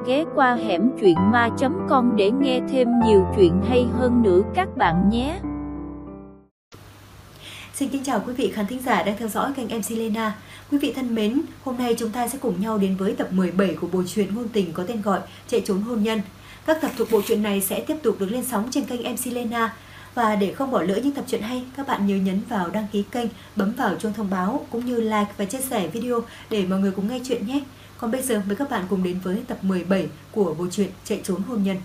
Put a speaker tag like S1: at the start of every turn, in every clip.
S1: ghé qua hẻm truyện ma.com để nghe thêm nhiều chuyện hay hơn nữa các bạn nhé.
S2: Xin kính chào quý vị khán thính giả đang theo dõi kênh MC Lena. Quý vị thân mến, hôm nay chúng ta sẽ cùng nhau đến với tập 17 của bộ truyện ngôn tình có tên gọi Chạy trốn hôn nhân. Các tập thuộc bộ truyện này sẽ tiếp tục được lên sóng trên kênh MC Lena. Và để không bỏ lỡ những tập truyện hay, các bạn nhớ nhấn vào đăng ký kênh, bấm vào chuông thông báo cũng như like và chia sẻ video để mọi người cùng nghe chuyện nhé. Còn bây giờ mời các bạn cùng đến với tập 17 của bộ truyện Chạy trốn hôn nhân.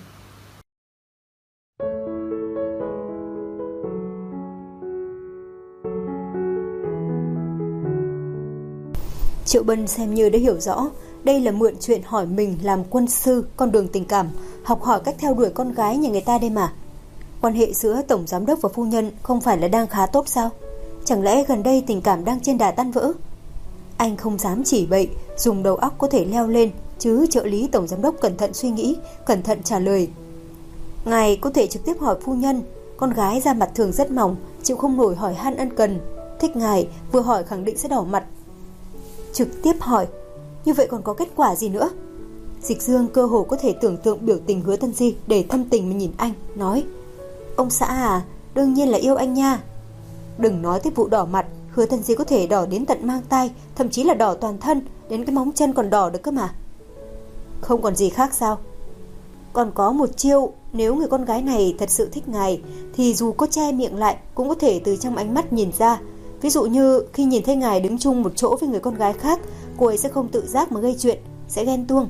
S2: Triệu Bân xem như đã hiểu rõ, đây là mượn chuyện hỏi mình làm quân sư con đường tình cảm, học hỏi cách theo đuổi con gái nhà người ta đây mà. Quan hệ giữa tổng giám đốc và phu nhân không phải là đang khá tốt sao? Chẳng lẽ gần đây tình cảm đang trên đà tan vỡ? Anh không dám chỉ bậy, dùng đầu óc có thể leo lên, chứ trợ lý tổng giám đốc cẩn thận suy nghĩ, cẩn thận trả lời. Ngài có thể trực tiếp hỏi phu nhân, con gái da mặt thường rất mỏng, chịu không nổi hỏi han ân cần, thích ngài, vừa hỏi khẳng định sẽ đỏ mặt. Trực tiếp hỏi, như vậy còn có kết quả gì nữa? Dịch Dương cơ hồ có thể tưởng tượng biểu tình Hứa Tân Di để thâm tình mà nhìn anh, nói: Ông xã à, đương nhiên là yêu anh nha. Đừng nói tới vụ đỏ mặt, Hứa Tân Di có thể đỏ đến tận mang tai, thậm chí là đỏ toàn thân, đến cái móng chân còn đỏ được cơ mà. Không còn gì khác sao? Còn có một chiêu, nếu người con gái này thật sự thích ngài, thì dù có che miệng lại cũng có thể từ trong ánh mắt nhìn ra. Ví dụ như khi nhìn thấy ngài đứng chung một chỗ với người con gái khác, cô ấy sẽ không tự giác mà gây chuyện, sẽ ghen tuông.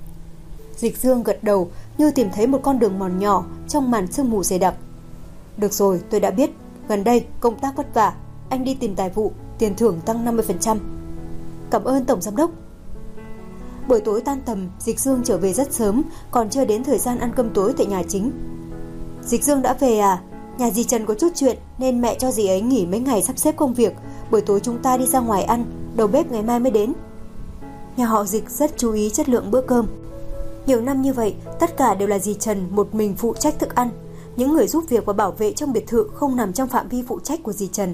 S2: Dịch Dương gật đầu như tìm thấy một con đường mòn nhỏ trong màn sương mù dày đặc. Được rồi, tôi đã biết. Gần đây công tác vất vả, anh đi tìm tài vụ, tiền thưởng tăng 50%. Cảm ơn tổng giám đốc. Buổi tối tan tầm, Dịch Dương trở về rất sớm, còn chưa đến thời gian ăn cơm tối tại nhà chính. Dịch Dương đã về à? Nhà dì Trần có chút chuyện nên mẹ cho dì ấy nghỉ mấy ngày sắp xếp công việc. Buổi tối chúng ta đi ra ngoài ăn, đầu bếp ngày mai mới đến. Nhà họ Dịch rất chú ý chất lượng bữa cơm. Nhiều năm như vậy, tất cả đều là dì Trần một mình phụ trách thức ăn. Những người giúp việc và bảo vệ trong biệt thự không nằm trong phạm vi phụ trách của dì Trần.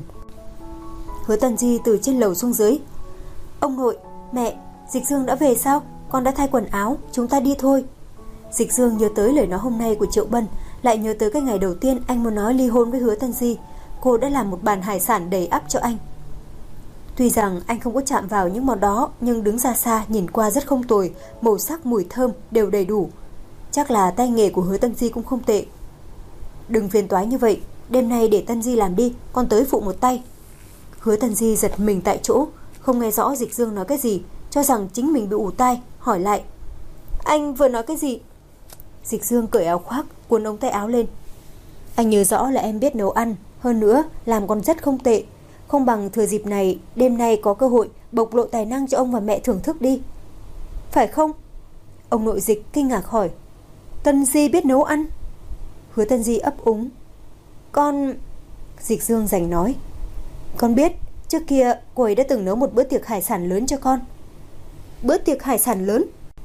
S2: Hứa Tân Di từ trên lầu xuống dưới. Ông nội, mẹ, Dịch Dương đã về sao? Con đã thay quần áo, chúng ta đi thôi. Dịch Dương nhớ tới lời nói hôm nay của Triệu Bân, lại nhớ tới cái ngày đầu tiên anh muốn nói ly hôn với Hứa Tân Di. Cô đã làm một bàn hải sản đầy ắp cho anh. Tuy rằng anh không có chạm vào những món đó, nhưng đứng ra xa nhìn qua rất không tồi, màu sắc mùi thơm đều đầy đủ. Chắc là tay nghề của Hứa Tân Di cũng không tệ. Đừng phiền toái như vậy, đêm nay để Tân Di làm đi, con tới phụ một tay. Hứa Tân Di giật mình tại chỗ, không nghe rõ Dịch Dương nói cái gì, cho rằng chính mình bị ù tai, hỏi lại: Anh vừa nói cái gì? Dịch Dương cởi áo khoác, cuốn ống tay áo lên. Anh nhớ rõ là em biết nấu ăn, hơn nữa làm còn rất không tệ. Không bằng thừa dịp này, đêm nay có cơ hội bộc lộ tài năng cho ông và mẹ thưởng thức đi. Phải không? Ông nội Dịch kinh ngạc hỏi. Tân Di biết nấu ăn? Hứa Tân Di ấp úng. Con... Dịch Dương rành nói. Con biết, trước kia cô ấy đã từng nấu một bữa tiệc hải sản lớn cho con. Bữa tiệc hải sản lớn?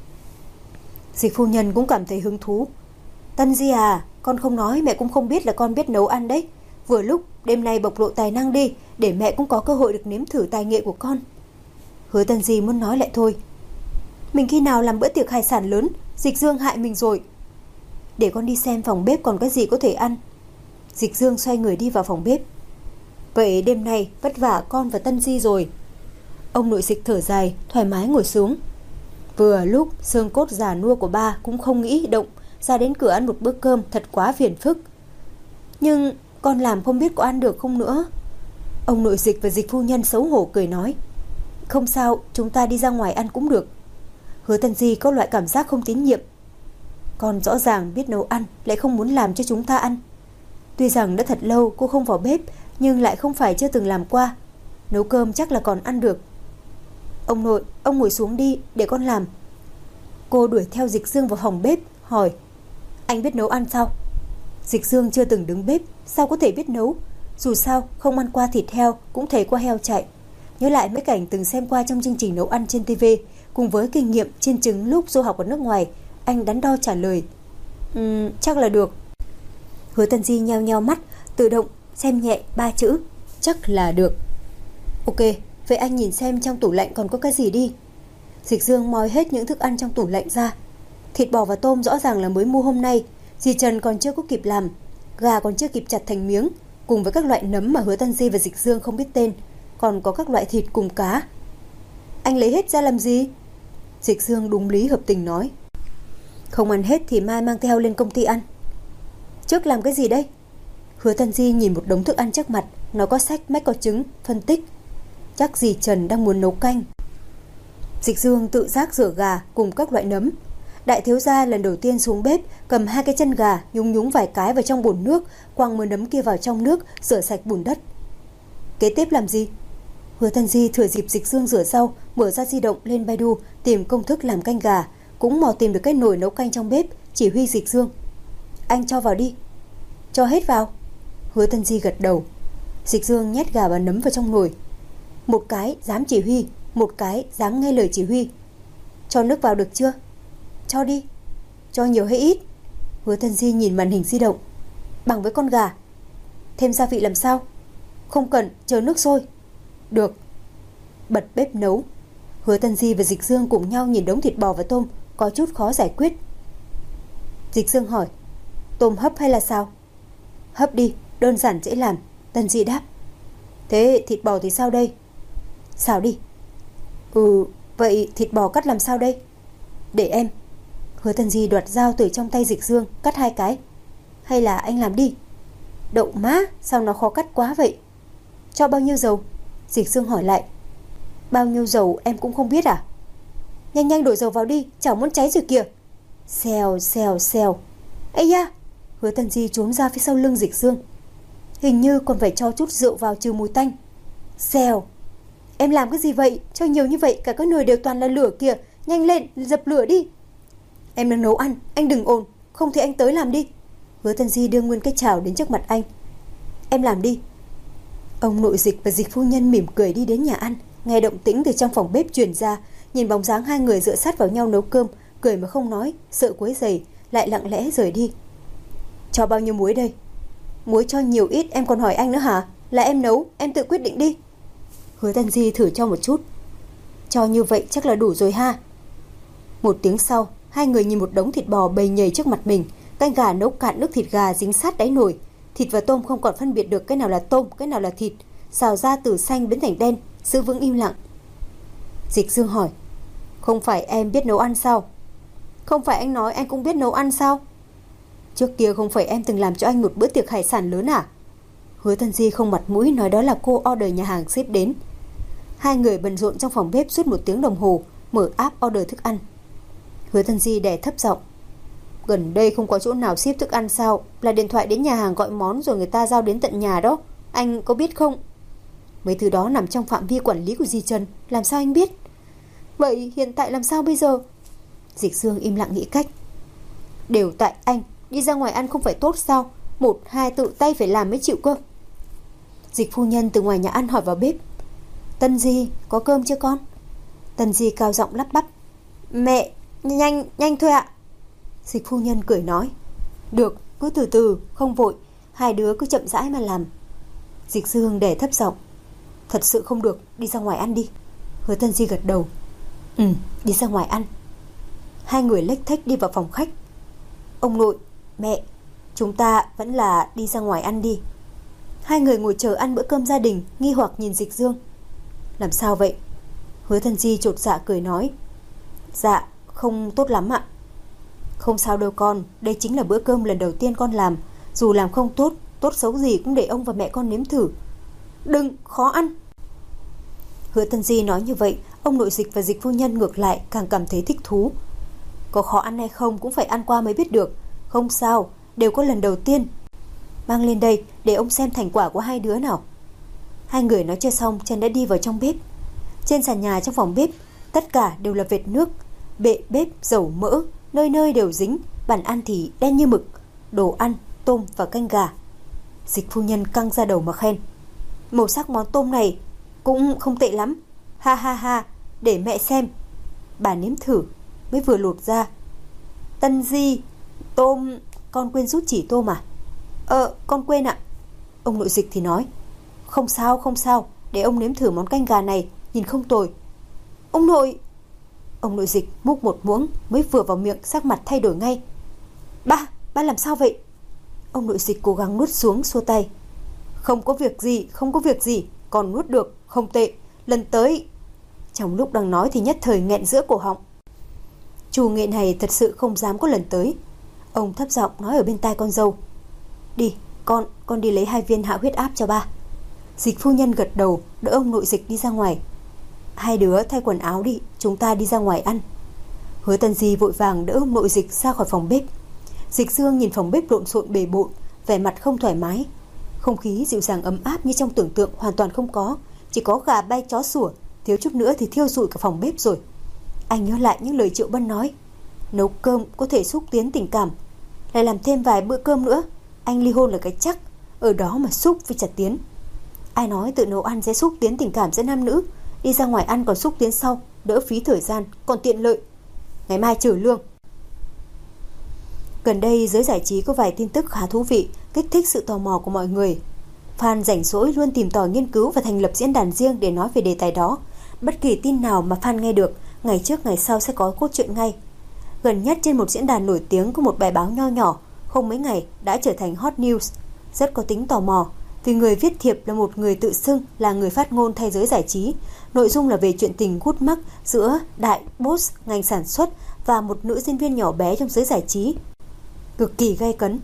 S2: Dịch phu nhân cũng cảm thấy hứng thú. Tân Di à, con không nói mẹ cũng không biết là con biết nấu ăn đấy. Vừa lúc đêm nay bộc lộ tài năng đi, để mẹ cũng có cơ hội được nếm thử tài nghệ của con. Hứa Tân Di muốn nói lại thôi. Mình khi nào làm bữa tiệc hải sản lớn? Dịch Dương hại mình rồi. Để con đi xem phòng bếp còn cái gì có thể ăn. Dịch Dương xoay người đi vào phòng bếp. Vậy đêm nay vất vả con và Tân Di rồi. Ông nội Dịch thở dài, thoải mái ngồi xuống. Vừa lúc xương cốt già nua của ba cũng không nghĩ động ra đến cửa ăn một bữa cơm, thật quá phiền phức. Nhưng con làm không biết có ăn được không nữa. Ông nội Dịch và Dịch phu nhân xấu hổ cười nói. Không sao, chúng ta đi ra ngoài ăn cũng được. Hứa Tân Di có loại cảm giác không tín nhiệm. Con rõ ràng biết nấu ăn, lại không muốn làm cho chúng ta ăn. Tuy rằng đã thật lâu cô không vào bếp, nhưng lại không phải chưa từng làm qua. Nấu cơm chắc là còn ăn được. Ông nội, ông ngồi xuống đi, để con làm. Cô đuổi theo Dịch Dương vào phòng bếp, hỏi. Anh biết nấu ăn sao? Dịch Dương chưa từng đứng bếp, sao có thể biết nấu? Dù sao, không ăn qua thịt heo, cũng thấy qua heo chạy. Nhớ lại mấy cảnh từng xem qua trong chương trình nấu ăn trên TV, cùng với kinh nghiệm chiên trứng lúc du học ở nước ngoài, anh đắn đo trả lời. Chắc là được. Hứa Tân Di nheo nheo mắt, tự động xem nhẹ 3 chữ, chắc là được. Ok, vậy anh nhìn xem trong tủ lạnh còn có cái gì đi. Dịch Dương moi hết những thức ăn trong tủ lạnh ra. Thịt bò và tôm rõ ràng là mới mua hôm nay, dì Trần còn chưa có kịp làm, gà còn chưa kịp chặt thành miếng, cùng với các loại nấm mà Hứa Tân Di và Dịch Dương không biết tên, còn có các loại thịt cùng cá. Anh lấy hết ra làm gì? Dịch Dương đúng lý hợp tình nói. Không ăn hết thì mai mang theo lên công ty ăn. Trước làm cái gì đây? Hứa Tân Di nhìn một đống thức ăn trước mặt, nó có sách, mách có trứng, phân tích. Chắc dì Trần đang muốn nấu canh. Dịch Dương tự giác rửa gà cùng các loại nấm. Đại thiếu gia lần đầu tiên xuống bếp, cầm 2 cái chân gà nhúng nhúng vài cái vào trong bồn nước, quăng mớ nấm kia vào trong nước, rửa sạch bùn đất. Kế tiếp làm gì? Hứa Tân Di thừa dịp Dịch Dương rửa rau, mở ra di động lên Baidu tìm công thức làm canh gà, cũng mò tìm được cái nồi nấu canh trong bếp, chỉ huy Dịch Dương. Anh cho vào đi. Cho hết vào. Hứa Tân Di gật đầu. Dịch Dương nhét gà và nấm vào trong nồi. Một cái dám chỉ huy, một cái dám nghe lời chỉ huy. Cho nước vào được chưa? Cho đi. Cho nhiều hay ít? Hứa Tân Di nhìn màn hình di động. Bằng với con gà. Thêm gia vị làm sao? Không cần, chờ nước sôi. Được. Bật bếp nấu. Hứa Tân Di và Dịch Dương cùng nhau nhìn đống thịt bò và tôm, có chút khó giải quyết. Dịch Dương hỏi, tôm hấp hay là sao? Hấp đi, đơn giản dễ làm. Tân Di đáp. Thế thịt bò thì sao đây? Xào đi. Vậy thịt bò cắt làm sao đây? Để em. Hứa Tân Di đoạt dao từ trong tay Dịch Dương, cắt 2 cái. Hay là anh làm đi? Đậu má, sao nó khó cắt quá vậy? Cho bao nhiêu dầu? Dịch Dương hỏi lại. Bao nhiêu dầu em cũng không biết à? Nhanh nhanh đổ dầu vào đi, chảo muốn cháy rồi kìa. Xèo xèo xèo. Ây da. Hứa Tân Di trốn ra phía sau lưng Dịch Dương. Hình như còn phải cho chút rượu vào trừ mùi tanh. Xèo. Em làm cái gì vậy? Cho nhiều như vậy, cả cái nồi đều toàn là lửa kìa. Nhanh lên, dập lửa đi. Em đang nấu ăn, anh đừng ồn. Không thì anh tới làm đi. Hứa Tân Di đưa nguyên cái chảo đến trước mặt anh. Em làm đi. Ông nội Dịch và Dịch phu nhân mỉm cười đi đến nhà ăn. Nghe động tĩnh từ trong phòng bếp truyền ra, nhìn bóng dáng hai người dựa sát vào nhau nấu cơm, cười mà không nói, sợ quấy rầy, lại lặng lẽ rời đi. Cho bao nhiêu muối đây? Muối cho nhiều ít em còn hỏi anh nữa hả? Là em nấu, em tự quyết định đi. Hứa Tân Di thử cho một chút. Cho như vậy chắc là đủ rồi ha. Một tiếng sau, hai người nhìn một đống thịt bò bầy nhầy trước mặt mình. Canh gà nấu cạn nước thịt gà dính sát đáy nồi. Thịt và tôm không còn phân biệt được cái nào là tôm, cái nào là thịt. Xào ra từ xanh biến thành đen, giữ vững im lặng. Dịch Dương hỏi, không phải em biết nấu ăn sao? Không phải anh nói anh cũng biết nấu ăn sao? Trước kia không phải em từng làm cho anh một bữa tiệc hải sản lớn à? Hứa Tân Di không mặt mũi nói đó là cô order nhà hàng xếp đến. Hai người bận rộn trong phòng bếp suốt 1 tiếng đồng hồ, mở app order thức ăn. Hứa Tân Di đè thấp giọng, gần đây không có chỗ nào ship thức ăn sao? Là điện thoại đến nhà hàng gọi món rồi người ta giao đến tận nhà đó. Anh có biết không? Mấy thứ đó nằm trong phạm vi quản lý của dì Trần, làm sao anh biết? Vậy hiện tại làm sao bây giờ? Dịch Dương im lặng nghĩ cách. Đều tại anh, đi ra ngoài ăn không phải tốt sao? 1, 2 tự tay phải làm mới chịu cơ. Dịch phu nhân từ ngoài nhà ăn hỏi vào bếp, Tân Di, có cơm chưa con? Tân Di cao giọng lắp bắp, mẹ, nhanh thôi ạ. Dịch phu nhân cười nói, được, cứ từ từ, không vội, hai đứa cứ chậm rãi mà làm. Dịch Dương đè thấp giọng, thật sự không được, đi ra ngoài ăn đi. Hứa Tân Di gật đầu, đi ra ngoài ăn. Hai người lếch thếch đi vào phòng khách. Ông nội, mẹ, chúng ta vẫn là đi ra ngoài ăn đi. Hai người ngồi chờ ăn bữa cơm gia đình, nghi hoặc nhìn Dịch Dương. Làm sao vậy? Hứa Tân Di chột dạ cười nói, dạ, không tốt lắm ạ. Không sao đâu con, đây chính là bữa cơm lần đầu tiên con làm. Dù làm không tốt, tốt xấu gì cũng để ông và mẹ con nếm thử. Đừng, khó ăn. Hứa Tân Di nói như vậy, ông nội Dịch và Dịch phu nhân ngược lại càng cảm thấy thích thú. Có khó ăn hay không cũng phải ăn qua mới biết được. Không sao, đều có lần đầu tiên. Mang lên đây để ông xem thành quả của hai đứa nào. Hai người nói chưa xong, Trần đã đi vào trong bếp. Trên sàn nhà trong phòng bếp, tất cả đều là vệt nước. Bệ bếp dầu mỡ, nơi nơi đều dính. Bàn ăn thì đen như mực. Đồ ăn, tôm và canh gà. Dịch phu nhân căng ra đầu mà khen, màu sắc món tôm này cũng không tệ lắm. Ha ha ha, để mẹ xem. Bà nếm thử, mới vừa lột ra. Tân Di, tôm, con quên rút chỉ tôm à? Con quên ạ. Ông nội Dịch thì nói, không sao, để ông nếm thử món canh gà này, nhìn không tồi. Ông nội. Ông nội Dịch múc một muỗng, mới vừa vào miệng sắc mặt thay đổi ngay. Ba làm sao vậy? Ông nội Dịch cố gắng nuốt xuống, xua tay. Không có việc gì, còn nuốt được, không tệ, lần tới. Trong lúc đang nói thì nhất thời nghẹn giữa cổ họng. Chu Nghệ này thật sự không dám có lần tới. Ông thấp giọng nói ở bên tai con dâu. Đi, con đi lấy 2 viên hạ huyết áp cho ba. Dịch phu nhân gật đầu, đỡ ông nội Dịch đi ra ngoài. Hai đứa thay quần áo đi, chúng ta đi ra ngoài ăn. Hứa Tần Di vội vàng đỡ ông nội Dịch ra khỏi phòng bếp. Dịch Dương nhìn phòng bếp lộn xộn bề bộn, vẻ mặt không thoải mái. Không khí dịu dàng ấm áp như trong tưởng tượng hoàn toàn không có, chỉ có gà bay chó sủa, thiếu chút nữa thì thiêu rụi cả phòng bếp rồi. Anh nhớ lại những lời Triệu Bân nói, nấu cơm có thể xúc tiến tình cảm, lại làm thêm vài bữa cơm nữa, anh ly hôn là cái chắc, ở đó mà xúc với chặt tiến. Ai nói tự nấu ăn sẽ xúc tiến tình cảm giữa nam nữ, đi ra ngoài ăn còn xúc tiến sau, đỡ phí thời gian, còn tiện lợi. Ngày mai trừ lương. Gần đây giới giải trí có vài tin tức khá thú vị, kích thích sự tò mò của mọi người. Fan rảnh rỗi luôn tìm tòi nghiên cứu và thành lập diễn đàn riêng để nói về đề tài đó. Bất kỳ tin nào mà fan nghe được, ngày trước ngày sau sẽ có cốt truyện ngay. Gần nhất trên một diễn đàn nổi tiếng có một bài báo nho nhỏ, không mấy ngày đã trở thành hot news, rất có tính tò mò. Vì người viết thiệp là một người tự xưng là người phát ngôn thay giới giải trí. Nội dung là về chuyện tình gút mắc giữa đại boss ngành sản xuất và một nữ diễn viên nhỏ bé trong giới giải trí, cực kỳ gay cấn.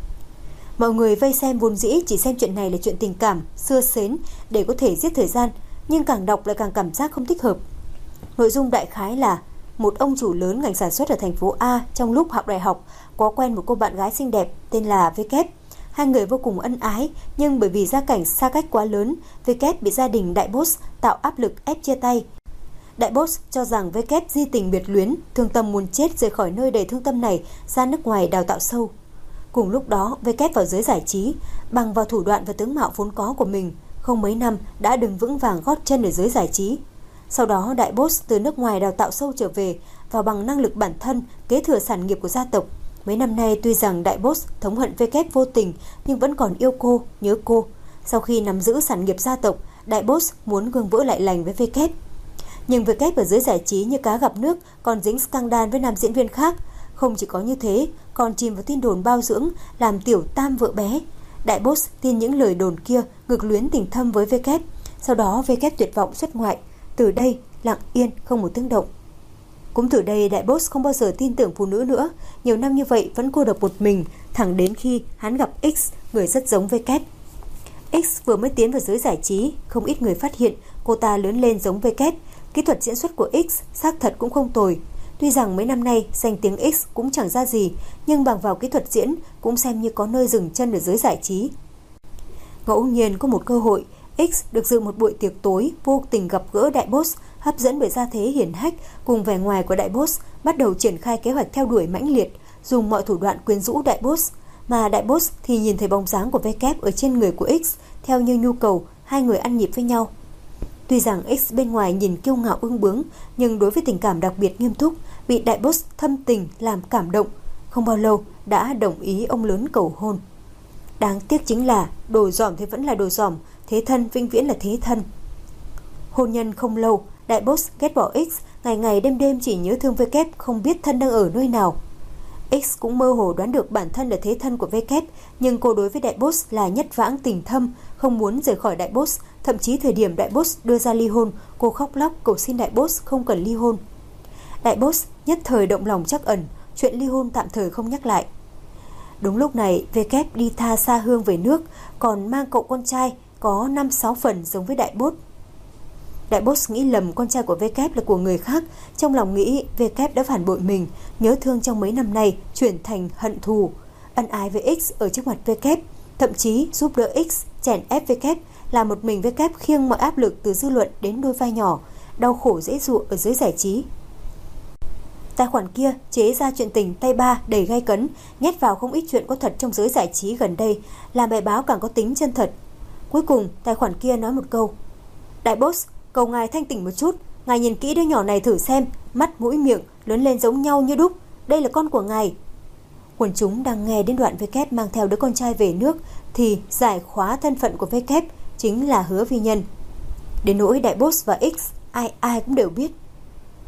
S2: Mọi người vây xem vốn dĩ chỉ xem chuyện này là chuyện tình cảm, xưa xến để có thể giết thời gian, nhưng càng đọc lại càng cảm giác không thích hợp. Nội dung đại khái là một ông chủ lớn ngành sản xuất ở thành phố A trong lúc học đại học có quen một cô bạn gái xinh đẹp tên là V. Hai người vô cùng ân ái, nhưng bởi vì gia cảnh xa cách quá lớn, V. bị gia đình đại boss tạo áp lực ép chia tay. Đại boss cho rằng V. di tình biệt luyến, thương tâm muốn chết rời khỏi nơi đầy thương tâm này ra nước ngoài đào tạo sâu. Cùng lúc đó, V. vào giới giải trí, bằng vào thủ đoạn và tướng mạo vốn có của mình, không mấy năm đã đứng vững vàng gót chân ở giới giải trí. Sau đó, đại boss từ nước ngoài đào tạo sâu trở về và bằng năng lực bản thân kế thừa sản nghiệp của gia tộc. Mấy năm nay tuy rằng đại boss thống hận V. vô tình nhưng vẫn còn yêu cô, nhớ cô. Sau khi nắm giữ sản nghiệp gia tộc, đại boss muốn gương vỡ lại lành với V. Nhưng V. ở giới giải trí như cá gặp nước, còn dính scandal với nam diễn viên khác. Không chỉ có như thế, còn chìm vào tin đồn bao dưỡng, làm tiểu tam vợ bé. Đại boss tin những lời đồn kia, ngược luyến tình thâm với V. Sau đó V. tuyệt vọng xuất ngoại. Từ đây lặng yên không một tiếng động. Cũng từ đây đại boss không bao giờ tin tưởng phụ nữ nữa. Nhiều năm như vậy vẫn cô độc một mình, thẳng đến khi hắn gặp X, người rất giống V. X vừa mới tiến vào giới giải trí, không ít người phát hiện cô ta lớn lên giống V. Kỹ thuật diễn xuất của X xác thật cũng không tồi. Tuy rằng mấy năm nay danh tiếng X cũng chẳng ra gì, nhưng bằng vào kỹ thuật diễn cũng xem như có nơi dừng chân ở giới giải trí. Ngẫu nhiên có một cơ hội, X được dự một buổi tiệc tối, vô tình gặp gỡ đại boss, hấp dẫn bởi gia thế hiển hách cùng vẻ ngoài của đại boss, bắt đầu triển khai kế hoạch theo đuổi mãnh liệt, dùng mọi thủ đoạn quyến rũ đại boss. Mà đại boss thì nhìn thấy bóng dáng của V. ở trên người của X, theo như nhu cầu, hai người ăn nhịp với nhau. Tuy rằng X bên ngoài nhìn kiêu ngạo ương bướng, nhưng đối với tình cảm đặc biệt nghiêm túc, bị đại boss thâm tình làm cảm động, không bao lâu đã đồng ý ông lớn cầu hôn. Đáng tiếc chính là đồ dỏm thì vẫn là đồ dỏm, thế thân vĩnh viễn là thế thân. Hôn nhân không lâu, đại boss ghét bỏ X, ngày ngày đêm đêm chỉ nhớ thương V. không biết thân đang ở nơi nào. X cũng mơ hồ đoán được bản thân là thế thân của V. Nhưng cô đối với đại boss là nhất vãng tình thâm, không muốn rời khỏi đại boss. Thậm chí thời điểm đại boss đưa ra ly hôn, cô khóc lóc cầu xin đại boss không cần ly hôn. Đại boss nhất thời động lòng trắc ẩn, chuyện ly hôn tạm thời không nhắc lại. Đúng lúc này, V. đi tha xa hương về nước, còn mang cậu con trai có 5-6 phần giống với đại boss. Đại boss nghĩ lầm con trai của V. là của người khác, trong lòng nghĩ V. đã phản bội mình, nhớ thương trong mấy năm nay chuyển thành hận thù, ân ái với X ở trước mặt V. thậm chí giúp đỡ X chèn ép V. làm một mình V. khiêng mọi áp lực từ dư luận đến đôi vai nhỏ, đau khổ dễ dụa ở giới giải trí. Tài khoản kia chế ra chuyện tình tay ba đầy gay cấn, nhét vào không ít chuyện có thật trong giới giải trí gần đây, làm bài báo càng có tính chân thật. Cuối cùng tài khoản kia nói một câu: đại boss, cầu ngài thanh tỉnh một chút, ngài nhìn kỹ đứa nhỏ này thử xem, mắt mũi miệng lớn lên giống nhau như đúc, đây là con của ngài. Quần chúng đang nghe đến đoạn V. mang theo đứa con trai về nước thì giải khóa thân phận của V. chính là Hứa Vi Nhân. Đến nỗi đại boss và X ai ai cũng đều biết.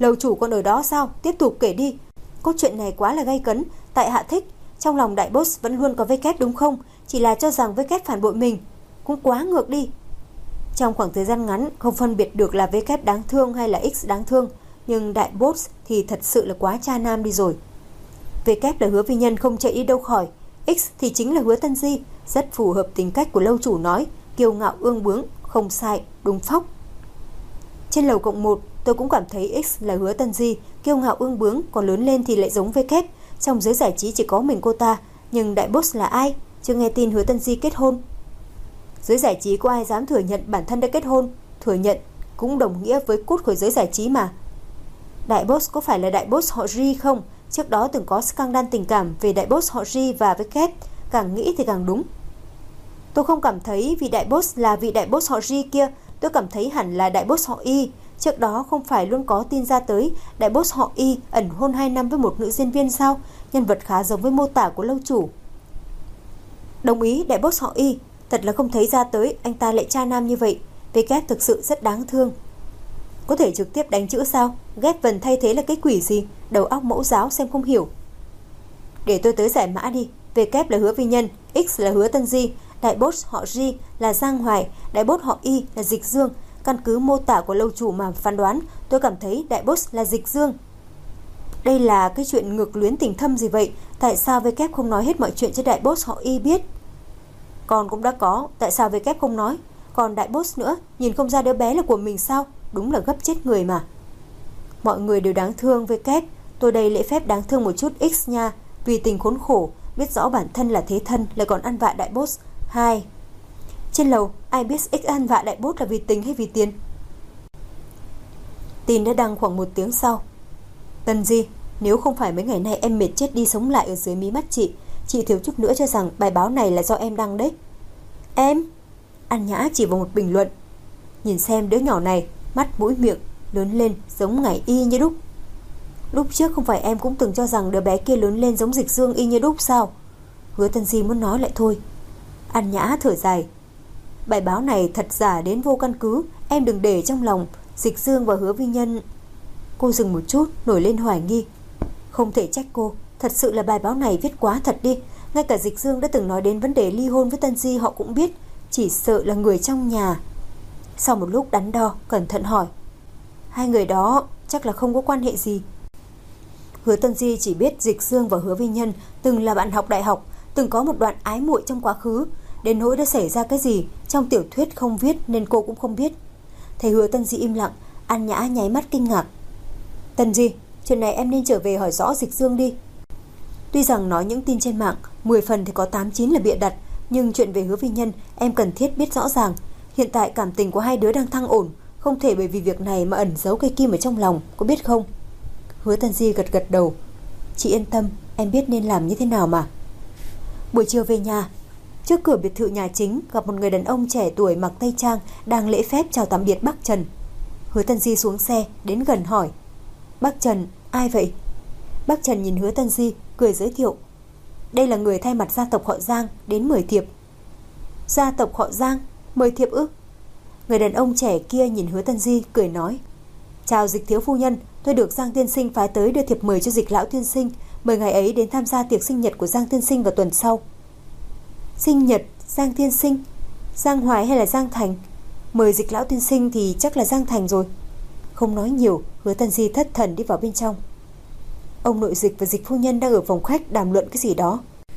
S2: Lầu chủ còn ở đó sao? Tiếp tục kể đi. Cốt truyện này quá là gay cấn, tại hạ thích. Trong lòng đại boss vẫn luôn có VK đúng không? Chỉ là cho rằng VK phản bội mình. Cũng quá ngược đi. Trong khoảng thời gian ngắn không phân biệt được là VK đáng thương hay là X đáng thương, nhưng đại boss thì thật sự là quá cha nam đi rồi. VK là Hứa Vi Nhân không chạy đi đâu khỏi, X thì chính là Hứa Tân Di, rất phù hợp tính cách của lâu chủ nói, kiêu ngạo ương bướng, không sai, đúng phóc. Trên lầu cộng 1, tôi cũng cảm thấy X là Hứa Tân Di, kiêu ngạo ương bướng, còn lớn lên thì lại giống VK. Trong giới giải trí chỉ có mình cô ta, nhưng đại boss là ai? Chưa nghe tin Hứa Tân Di kết hôn. Giới giải trí có ai dám thừa nhận bản thân đã kết hôn? Thừa nhận cũng đồng nghĩa với cút khỏi giới giải trí mà. Đại boss có phải là đại boss họ Ri không? Trước đó từng có scandal tình cảm về đại boss họ Ri và VK, càng nghĩ thì càng đúng. Tôi không cảm thấy vị đại boss là vị đại boss họ Ri kia, tôi cảm thấy hẳn là đại boss họ Y. Trước đó không phải luôn có tin ra tới đại boss họ Y ẩn hôn 2 năm với một nữ diễn viên sao? Nhân vật khá giống với mô tả của lâu chủ. Đồng ý, đại boss họ Y. Thật là không thấy ra tới anh ta lại cha nam như vậy. VK thực sự rất đáng thương. Có thể trực tiếp đánh chữ sao? Ghép vần thay thế là cái quỷ gì? Đầu óc mẫu giáo xem không hiểu. Để tôi tới giải mã đi. VK là Hứa Vi Nhân, X là Hứa Tân Di, đại boss họ Ri là Giang Hoài, đại boss họ Y là Dịch Dương. Căn cứ mô tả của lâu chủ mà phán đoán, tôi cảm thấy đại boss là Dịch Dương. Đây là cái chuyện ngược luyến tình thâm gì vậy? Tại sao VK không nói hết mọi chuyện cho đại boss họ Y biết? Còn cũng đã có, tại sao VK không nói? Còn đại boss nữa, nhìn không ra đứa bé là của mình sao? Đúng là gấp chết người mà. Mọi người đều đáng thương VK, tôi đây lễ phép đáng thương một chút X nha. Vì tình khốn khổ, biết rõ bản thân là thế thân, lại còn ăn vạ đại boss. 2. Trên lầu, ai biết X ăn vạ đại boss là vì tình hay vì tiền? Tin đã đăng khoảng 1 tiếng sau. Tân Di, nếu không phải mấy ngày nay em mệt chết đi sống lại ở dưới mí mắt chị thiếu chút nữa cho rằng bài báo này là do em đăng đấy. Em? An Nhã chỉ vào một bình luận. Nhìn xem đứa nhỏ này, mắt mũi miệng lớn lên giống ngải y như đúc. Lúc trước không phải em cũng từng cho rằng đứa bé kia lớn lên giống Dịch Dương y như đúc sao? Hứa Tân Di muốn nói lại thôi. An Nhã thở dài. Bài báo này thật giả đến vô căn cứ, em đừng để trong lòng. Dịch Dương và Hứa Vi Nhân. Cô dừng một chút, nổi lên hoài nghi. Không thể trách cô, thật sự là bài báo này viết quá thật đi. Ngay cả Dịch Dương đã từng nói đến vấn đề ly hôn với Tân Di họ cũng biết. Chỉ sợ là người trong nhà. Sau một lúc đắn đo, cẩn thận hỏi. Hai người đó chắc là không có quan hệ gì. Hứa Tân Di chỉ biết Dịch Dương và Hứa Vi Nhân từng là bạn học đại học, từng có một đoạn ái muội trong quá khứ. Đến nỗi đã xảy ra cái gì trong tiểu thuyết không viết nên cô cũng không biết. Thấy Hứa Tân Di im lặng, An Nhã nháy mắt kinh ngạc. Tân Di, chuyện này em nên trở về hỏi rõ Dịch Dương đi. Tuy rằng nói những tin trên mạng 10 phần thì có 8-9 là bịa đặt, nhưng chuyện về Hứa Vi Nhân em cần thiết biết rõ ràng. Hiện tại cảm tình của hai đứa đang thăng ổn, không thể bởi vì việc này mà ẩn giấu cây kim ở trong lòng, có biết không? Hứa Tân Di gật gật đầu. Chị yên tâm, em biết nên làm như thế nào mà. Buổi chiều về nhà, trước cửa biệt thự nhà chính gặp một người đàn ông trẻ tuổi mặc tây trang đang lễ phép chào tạm biệt bác Trần. Hứa Tân Di xuống xe đến gần hỏi. Bác Trần, ai vậy? Bác Trần nhìn Hứa Tân Di cười giới thiệu. Đây là người thay mặt gia tộc họ Giang đến mời thiệp. Gia tộc họ Giang mời thiệp ư? Người đàn ông trẻ kia nhìn Hứa Tân Di cười nói. Chào Dịch thiếu phu nhân, tôi được Giang tiên sinh phái tới đưa thiệp mời cho Dịch lão tiên sinh, mời ngài ấy đến tham gia tiệc sinh nhật của Giang tiên sinh vào tuần sau. Sinh nhật Giang tiên sinh? Giang Hoài hay là Giang Thành? Mời Dịch lão tiên sinh thì chắc là Giang Thành rồi. Không nói nhiều, Hứa Tân Di thất thần đi vào bên trong. Ông nội Dịch và Dịch phu nhân đang ở phòng khách đàm luận cái gì đó.